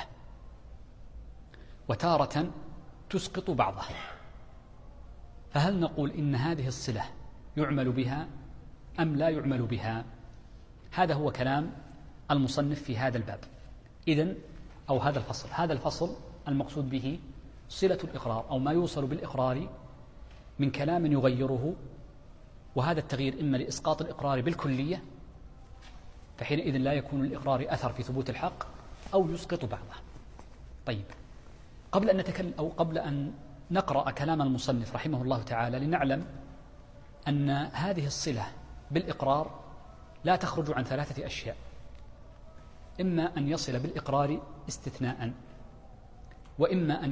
وتارة تسقط بعضه. فهل نقول إن هذه الصلة يعمل بها أم لا يعمل بها؟ هذا هو كلام المصنف في هذا الباب. إذن أو هذا الفصل المقصود به صلة الإقرار، أو ما يوصل بالإقرار من كلام يغيره، وهذا التغيير إما لإسقاط الإقرار بالكلية، فحينئذ لا يكون الإقرار أثر في ثبوت الحق، أو يسقط بعضه. طيب، قبل أن نتكلم أو قبل أن نقرأ كلام المصنف رحمه الله تعالى، لنعلم أن هذه الصلة بالإقرار لا تخرج عن ثلاثة أشياء: إما أن يصل بالإقرار استثناء، وإما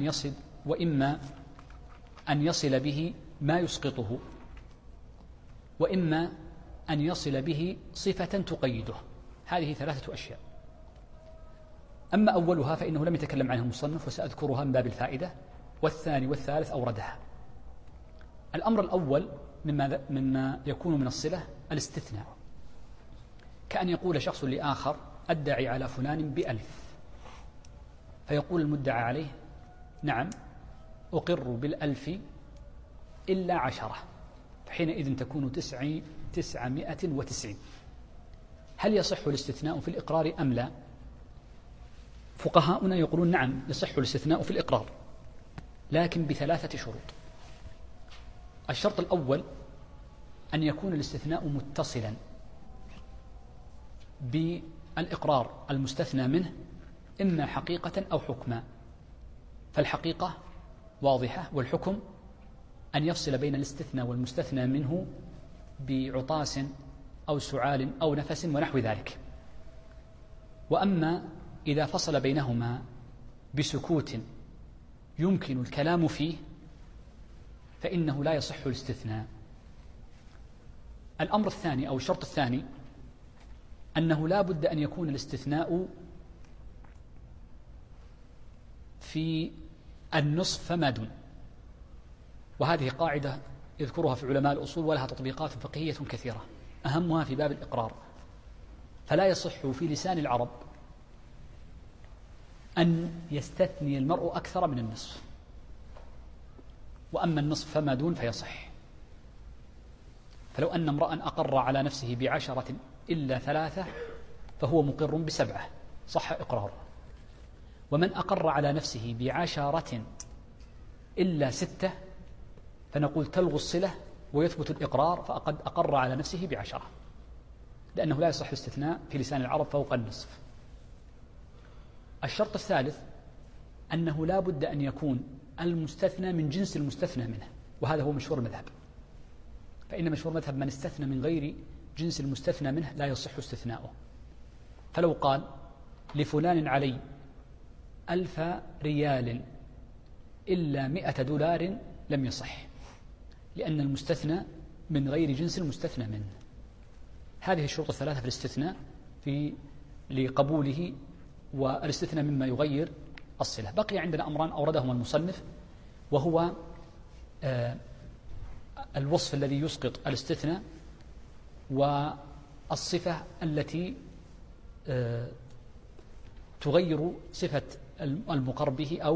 أن يصل به ما يسقطه، وإما أن يصل به صفة تقيده. هذه ثلاثة أشياء. أما أولها فإنه لم يتكلم عنها المصنف، وسأذكرها من باب الفائدة، والثاني والثالث أوردها. الأمر الأول مما يكون من الصلة الاستثناء، كأن يقول شخص لآخر: أدعي على فلان ب1,000، فيقول المدعى عليه: نعم أقر بال1,000 إلا 10، فحينئذ تكون 990. هل يصح الاستثناء في الإقرار أم لا؟ فقهاؤنا يقولون نعم، يصح الاستثناء في الإقرار، لكن بثلاثة شروط. الشرط الأول أن يكون الاستثناء متصلا بالإقرار المستثنى منه، إما حقيقة أو حكما. فالحقيقة واضحة، والحكم أن يفصل بين الاستثناء والمستثنى منه بعطاس أو سعال أو نفس ونحو ذلك. وأما إذا فصل بينهما بسكوت يمكن الكلام فيه، فإنه لا يصح الاستثناء. الأمر الثاني أو الشرط الثاني أنه لا بد أن يكون الاستثناء في النصف فما دون، وهذه قاعدة يذكرها في علماء الأصول، ولها تطبيقات فقهية كثيرة، أهمها في باب الإقرار. فلا يصح في لسان العرب أن يستثني المرء أكثر من النصف، وأما النصف فما دون فيصح. فلو أن امرأ أقر على نفسه ب10 إلا 3 فهو مقر ب7، صح إقراره. ومن أقر على نفسه ب10 إلا 6 فنقول تلغو الصلة ويثبت الإقرار، فقد أقر على نفسه ب10، لأنه لا يصح الاستثناء في لسان العرب فوق النصف. الشرط الثالث أنه لا بد أن يكون المستثنى من جنس المستثنى منه، وهذا هو مشهور المذهب. فإن مشهور المذهب من استثنى من غير جنس المستثنى منه لا يصح استثناؤه. فلو قال: لفلان علي 1000 ريال إلا 100 دولار لم يصح، لأن المستثنى من غير جنس المستثنى منه. هذه الشروط الثلاثة في الاستثناء لقبوله، والاستثناء مما يغير الصلة. بقي عندنا أمران أوردهما المصنف، وهو الوصف الذي يسقط الاستثناء، والصفة التي تغير صفة المقر به، أو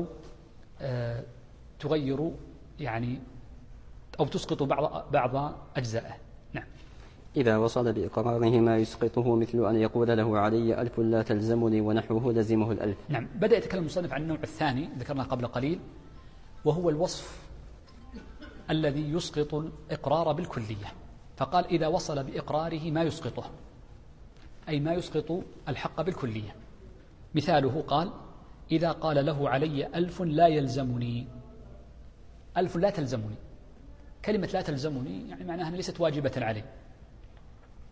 تغير يعني أو تسقط بعض أجزائه. نعم. إذا وصل بإقراره ما يسقطه، مثل أن يقول له: علي 1000 لا تلزمني، ونحوه لزمه 1000. نعم. بدأ يتكلم المصنف عن النوع الثاني ذكرنا قبل قليل، وهو الوصف الذي يسقط الإقرار بالكلية. فقال: إذا وصل بإقراره ما يسقطه، أي ما يسقط الحق بالكلية. مثاله قال: إذا قال له: علي 1000 لا يلزمني. 1000 لا تلزمني، كلمة لا تلزمني يعني معناها أنها ليست واجبة علي،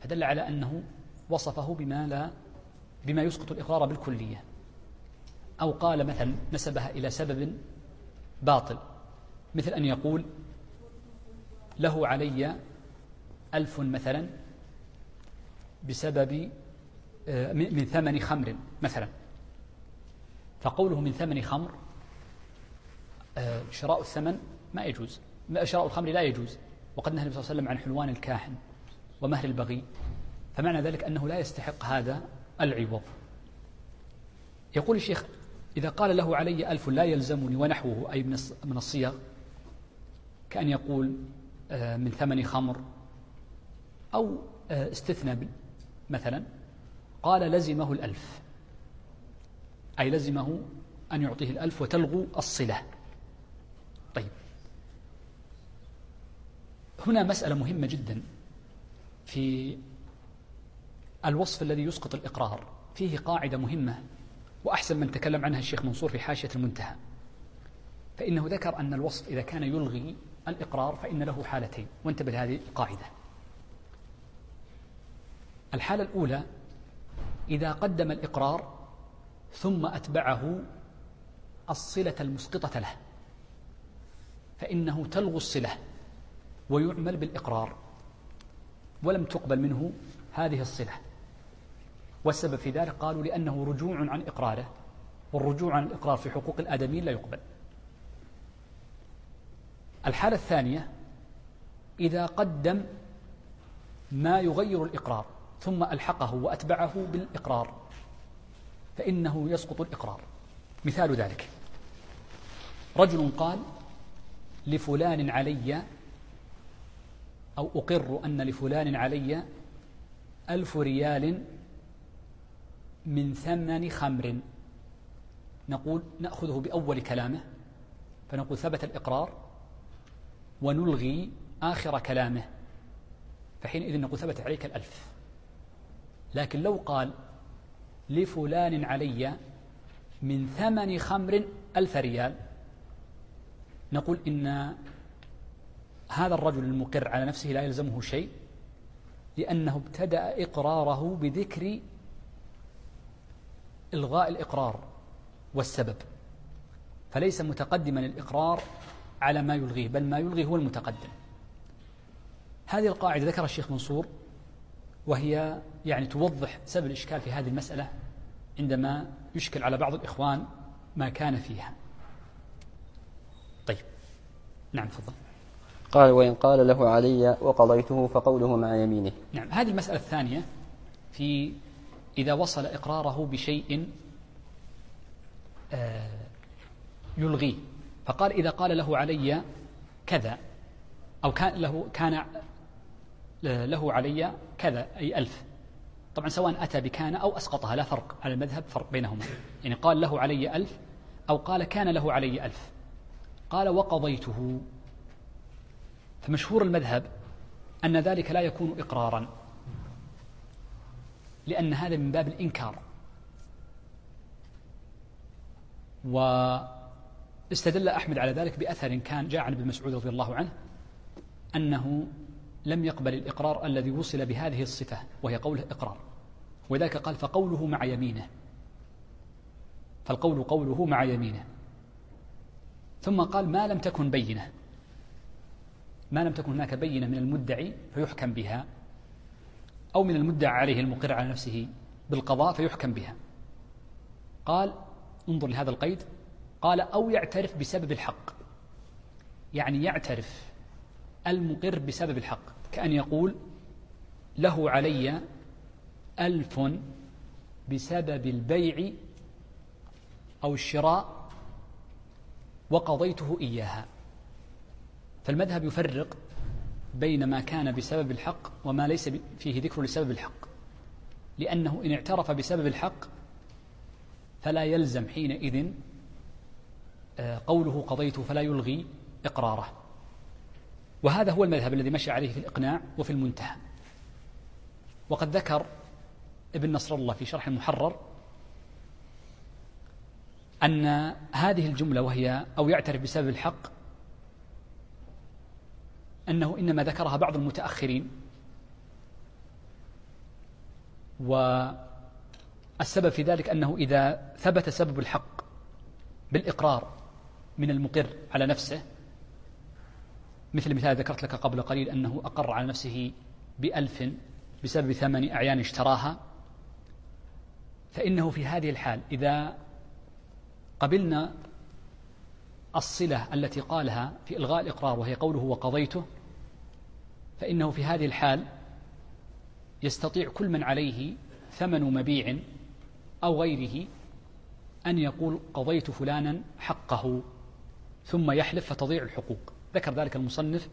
فدل على أنه وصفه بما يسقط الإقرار بالكلية. أو قال مثلا نسبها إلى سبب باطل، مثل أن يقول له علي 1000 مثلا بسبب من ثمن خمر مثلا، فقوله من ثمن خمر شراء الثمن ما يجوز، شراء الخمر لا يجوز، وقد نهى النبي صلى الله عليه وسلم عن حلوان الكاهن ومهر البغي، فمعنى ذلك أنه لا يستحق هذا العوض. يقول الشيخ إذا قال له علي 1000 لا يلزمني ونحوه، أي من الصيغ، كأن يقول من ثمن خمر، أو استثنى مثلا قال لزمه 1000، أي لزمه أن يعطيه 1000 وتلغو الصلة. طيب، هنا مسألة مهمة جدا في الوصف الذي يسقط الإقرار، فيه قاعدة مهمة وأحسن من تكلم عنها الشيخ منصور في حاشية المنتهى، فإنه ذكر أن الوصف إذا كان يلغي الإقرار فإن له حالتين، وانتبه لهذه القاعدة. الحالة الأولى إذا قدم الإقرار ثم أتبعه الصلة المسقطة له، فإنه تلغو الصلة ويعمل بالإقرار ولم تقبل منه هذه الصلة، والسبب في ذلك قالوا لأنه رجوع عن إقراره، والرجوع عن الإقرار في حقوق الآدميين لا يقبل. الحالة الثانية إذا قدم ما يغير الإقرار ثم ألحقه وأتبعه بالإقرار فإنه يسقط الإقرار. مثال ذلك رجل قال لفلان علي، أو أقر أن لفلان علي 1000 ريال من ثمن خمر، نقول نأخذه بأول كلامه فنقول ثبت الإقرار ونلغي آخر كلامه، فحينئذ نقول ثبت عليك 1000. لكن لو قال لفلان علي من ثمن خمر 1000 ريال، نقول إن هذا الرجل المقر على نفسه لا يلزمه شيء، لأنه ابتدأ إقراره بذكر إلغاء الإقرار والسبب، فليس متقدما الإقرار على ما يلغيه، بل ما يلغي هو المتقدم. هذه القاعدة ذكر الشيخ منصور، وهي يعني توضح سبب الإشكال في هذه المسألة عندما يشكل على بعض الإخوان ما كان فيها. طيب، نعم تفضل. قال وإن قال له علي وقضيته فقوله مع يمينه. نعم، هذه المسألة الثانية في إذا وصل إقراره بشيء يلغيه، فقال إذا قال له علي كذا، أو كان له علي كذا أي 1000، طبعا سواء أتى بكان أو أسقطها لا فرق على المذهب، فرق بينهما، يعني قال له علي 1000 أو قال كان له علي 1000، قال وقضيته، فمشهور المذهب أن ذلك لا يكون إقرارا، لأن هذا من باب الإنكار. واستدل أحمد على ذلك بأثر كان جاء عن ابن مسعود رضي الله عنه أنه لم يقبل الإقرار الذي وصل بهذه الصفة وهي قوله إقرار، وذلك قال فقوله مع يمينه، فالقول قوله مع يمينه. ثم قال ما لم تكن بينة، ما لم تكن هناك بينة من المدعي فيحكم بها، أو من المدعى عليه المقر على نفسه بالقضاء فيحكم بها. قال انظر لهذا القيد، قال أو يعترف بسبب الحق، يعني يعترف المقر بسبب الحق، كأن يقول له علي 1000 بسبب البيع أو الشراء وقضيته إياها. فالمذهب يفرق بين ما كان بسبب الحق وما ليس فيه ذكر لسبب الحق، لأنه إن اعترف بسبب الحق فلا يلزم حينئذ قوله قضيته، فلا يلغي إقراره. وهذا هو المذهب الذي مشى عليه في الإقناع وفي المنتهى. وقد ذكر ابن نصر الله في شرح المحرر أن هذه الجملة وهي أو يعترف بسبب الحق أنه إنما ذكرها بعض المتأخرين والسبب في ذلك أنه إذا ثبت سبب الحق بالإقرار من المقر على نفسه، مثل مثال ذكرت لك قبل قليل أنه أقر على نفسه ب1000 بسبب 8 أعيان اشتراها، فإنه في هذه الحال إذا قبلنا الصلة التي قالها في إلغاء الإقرار وهي قوله وقضيته، فإنه في هذه الحال يستطيع كل من عليه ثمن مبيع أو غيره أن يقول قضيت فلانا حقه ثم يحلف فتضيع الحقوق. ذكر ذلك المصنف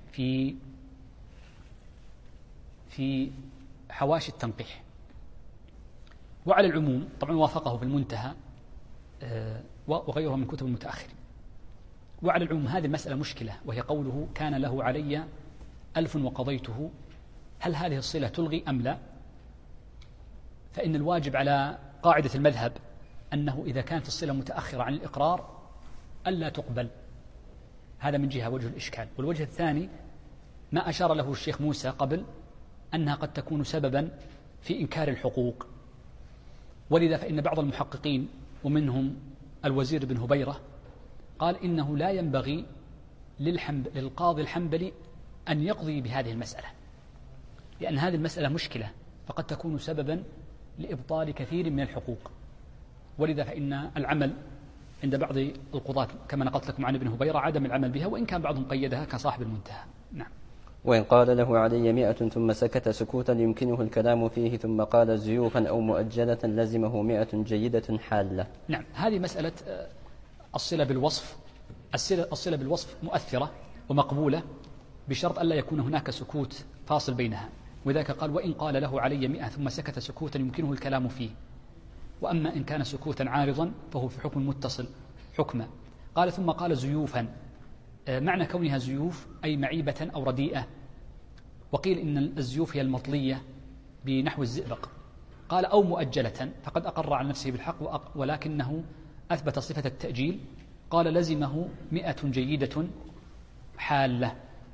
في حواشي التنقيح. وعلى العموم طبعا وافقه في المنتهى وغيرها من كتب المتأخرين. وعلى العموم هذه المسألة مشكلة، وهي قوله كان له علي 1000 وقضيته، هل هذه الصلة تلغي أم لا؟ فإن الواجب على قاعدة المذهب أنه إذا كانت الصلة متأخرة عن الإقرار ألا تقبل. هذا من جهة وجه الإشكال. والوجه الثاني ما أشار له الشيخ موسى قبل، أنها قد تكون سببا في إنكار الحقوق. ولذا فإن بعض المحققين ومنهم الوزير بن هبيرة قال إنه لا ينبغي للقاضي الحنبلي أن يقضي بهذه المسألة، لأن هذه المسألة مشكلة فقد تكون سببا لإبطال كثير من الحقوق. ولذا فإن العمل عند بعض القضاة كما نقلت لكم عن ابن هبيرة عدم العمل بها، وإن كان بعضهم قيدها كصاحب المنتهى. نعم. وإن قال له علي 100 ثم سكت سكوتا يمكنه الكلام فيه ثم قال زيوفا أو مؤجلة لزمه 100 جيدة حالة. نعم، هذه مسألة الصلة بالوصف. الصلة بالوصف مؤثرة ومقبولة بشرط ألا يكون هناك سكوت فاصل بينها، وذاك قال وإن قال له علي 100 ثم سكت سكوتا يمكنه الكلام فيه. وأما إن كان سكوتا عارضا فهو في حكم متصل حكما. قال ثم قال زيوفا، معنى كونها زيوف أي معيبة أو رديئة، وقيل إن الزيوف هي المطلية بنحو الزئبق. قال أو مؤجلة، فقد أقر على نفسه بالحق ولكنه أثبت صفة التأجيل. قال لزمه 100 جيدة حالة،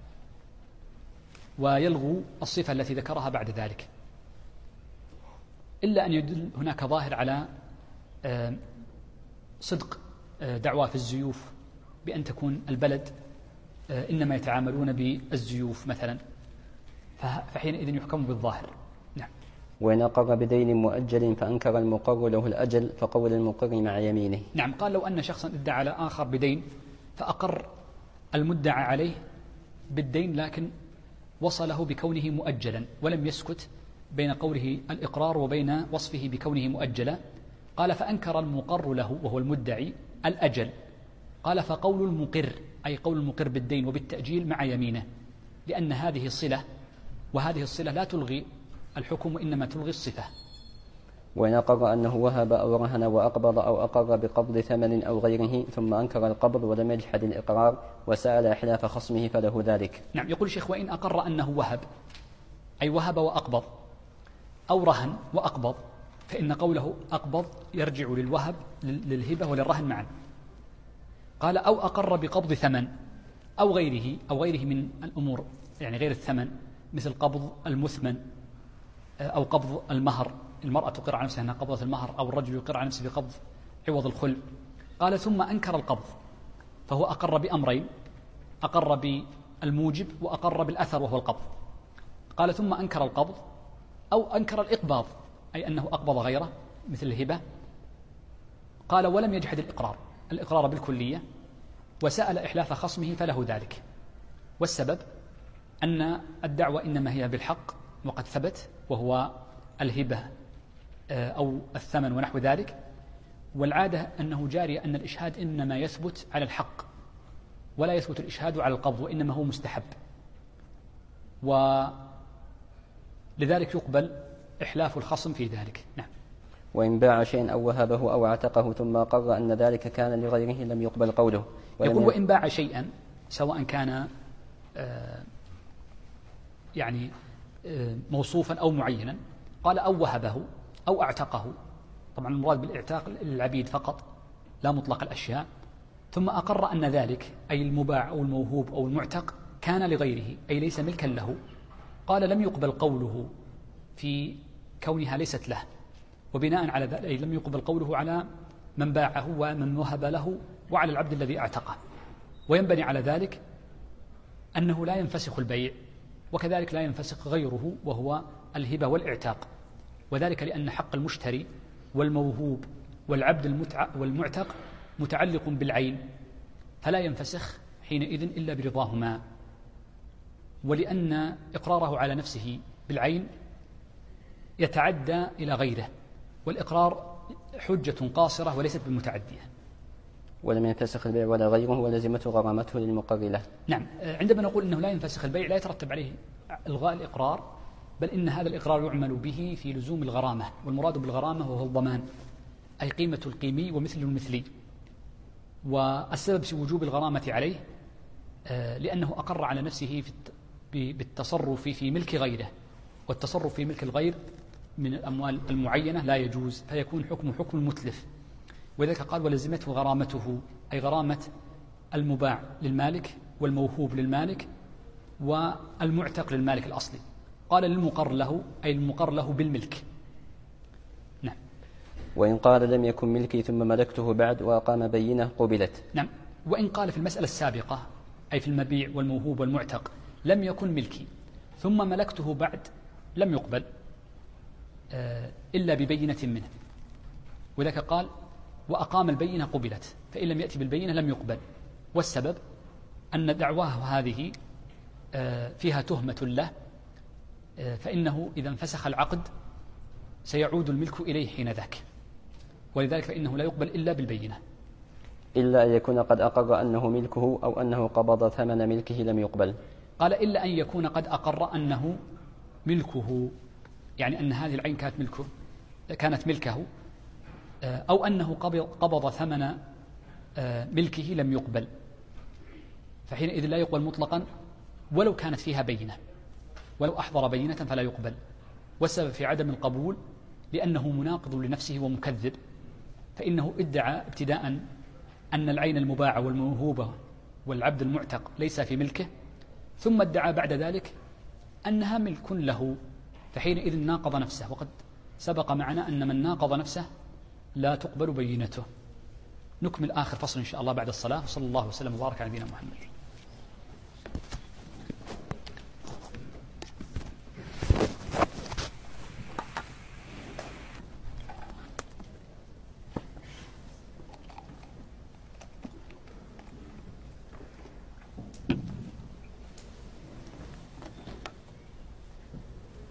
ويلغو الصفة التي ذكرها بعد ذلك، إلا أن يدل هناك ظاهر على صدق دعوى في الزيوف بأن تكون البلد إنما يتعاملون بالزيوف مثلا، فحينئذ يحكم بالظاهر. نعم. وإن أقر بدين مؤجل فأنكر المقر له الأجل فقول المقر مع يمينه. نعم، قال لو أن شخصا ادعى على آخر بدين فأقر المدعى عليه بالدين لكن وصله بكونه مؤجلا ولم يسكت بين قوله الإقرار وبين وصفه بكونه مؤجلا، قال فأنكر المقر له وهو المدعي الأجل. قال فقول المقر أي قول المقر بالدين وبالتأجيل مع يمينه، لأن هذه الصلة وهذه الصلة لا تلغي الحكم وإنما تلغي الصفة. وإن أقر أنه وهب أو رهن وأقبض أو أقر بقبض ثمن أو غيره ثم أنكر القبض ولم يجحد الإقرار وسأل إحلاف خصمه فله ذلك. نعم، يقول الشيخ وإن أقر أنه وهب أي وهب وأقبض أو رهن وأقبض، فإن قوله أقبض يرجع للوهب للهبة وللرهن معا. قال أو أقر بقبض ثمن أو غيره من الأمور، يعني غير الثمن، مثل قبض المثمن أو قبض المهر، المرأة تقر على نفسها أنها قبضت المهر، أو الرجل يقر على نفسه بقبض عوض الخلع. قال ثم أنكر القبض، فهو أقر بأمرين، أقر بالموجب وأقر بالأثر وهو القبض. قال ثم أنكر القبض أو أنكر الإقباض أي أنه أقبض غيره مثل الهبة. قال ولم يجحد الإقرار بالكلية وسأل إحلاف خصمه فله ذلك. والسبب أن الدعوة إنما هي بالحق وقد ثبت وهو الهبة أو الثمن ونحو ذلك، والعادة أنه جاري أن الإشهاد إنما يثبت على الحق ولا يثبت الإشهاد على القبض، وإنما هو مستحب، ولذلك يقبل إحلاف الخصم في ذلك. نعم. وإن باع شيئا أو وهبه أو اعتقه ثم قر أن ذلك كان لغيره لم يقبل قوله. يقول وإن باع شيئا سواء كان يعني موصوفا أو معينا، قال أو وهبه أو اعتقه، طبعا المراد بالاعتاق للعبيد فقط لا مطلق الأشياء، ثم أقر أن ذلك أي المباع أو الموهوب أو المعتق كان لغيره أي ليس ملكا له، قال لم يقبل قوله في كونها ليست له، وبناء على ذلك لم يقبل قوله على من باعه ومن وهب له وعلى العبد الذي اعتقه. وينبني على ذلك أنه لا ينفسخ البيع، وكذلك لا ينفسخ غيره وهو الهبة والإعتاق، وذلك لأن حق المشتري والموهوب والعبد والمعتق متعلق بالعين، فلا ينفسخ حينئذ إلا برضاهما، ولأن إقراره على نفسه بالعين يتعدى إلى غيره، والإقرار حجة قاصرة وليست بمتعدية. ولم ينفسخ البيع ولا غيره ولزمته غرامته للمقر له. نعم، عندما نقول إنه لا ينفسخ البيع لا يترتب عليه إلغاء الإقرار، بل إن هذا الإقرار يعمل به في لزوم الغرامة، والمراد بالغرامة وهو الضمان، أي قيمة القيمي ومثل المثلي. والسبب في وجوب الغرامة عليه لأنه أقر على نفسه بالتصرف في ملك غيره، والتصرف في ملك الغير من الأموال المعينة لا يجوز، فيكون حكم المتلف. وذلك قال ولزمته غرامته، أي غرامة المباع للمالك والموهوب للمالك والمعتق للمالك الأصلي. قال للمقر له، أي المقر له بالملك. نعم. وإن قال لم يكن ملكي ثم ملكته بعد وأقام بينة قبلت. نعم. وإن قال في المسألة السابقة، أي في المبيع والموهوب والمعتق، لم يكن ملكي ثم ملكته بعد، لم يقبل إلا ببينة منه، وذلك قال وأقام البينة قبلت، فإن لم يأتي بالبينة لم يقبل. والسبب أن دعواه هذه فيها تهمة له، فإنه إذا انفسخ العقد سيعود الملك إليه حين ذاك، ولذلك فإنه لا يقبل إلا بالبينة. إلا أن يكون قد أقر أنه ملكه أو أنه قبض ثمن ملكه لم يقبل. قال إلا أن يكون قد أقر أنه ملكه، يعني أن هذه العين كانت ملكه، أو أنه قبض ثمن ملكه لم يقبل، فحينئذ لا يقبل مطلقا ولو كانت فيها بينة، ولو أحضر بينة فلا يقبل. والسبب في عدم القبول لأنه مناقض لنفسه ومكذب، فإنه ادعى ابتداء أن العين المباعة والموهوبة والعبد المعتق ليس في ملكه، ثم ادعى بعد ذلك أنها ملك له، فحينئذ ناقض نفسه. وقد سبق معنا أن من ناقض نفسه لا تقبل بينته. نكمل آخر فصل إن شاء الله بعد الصلاة، وصلى الله وسلم وبارك على نبينا محمد.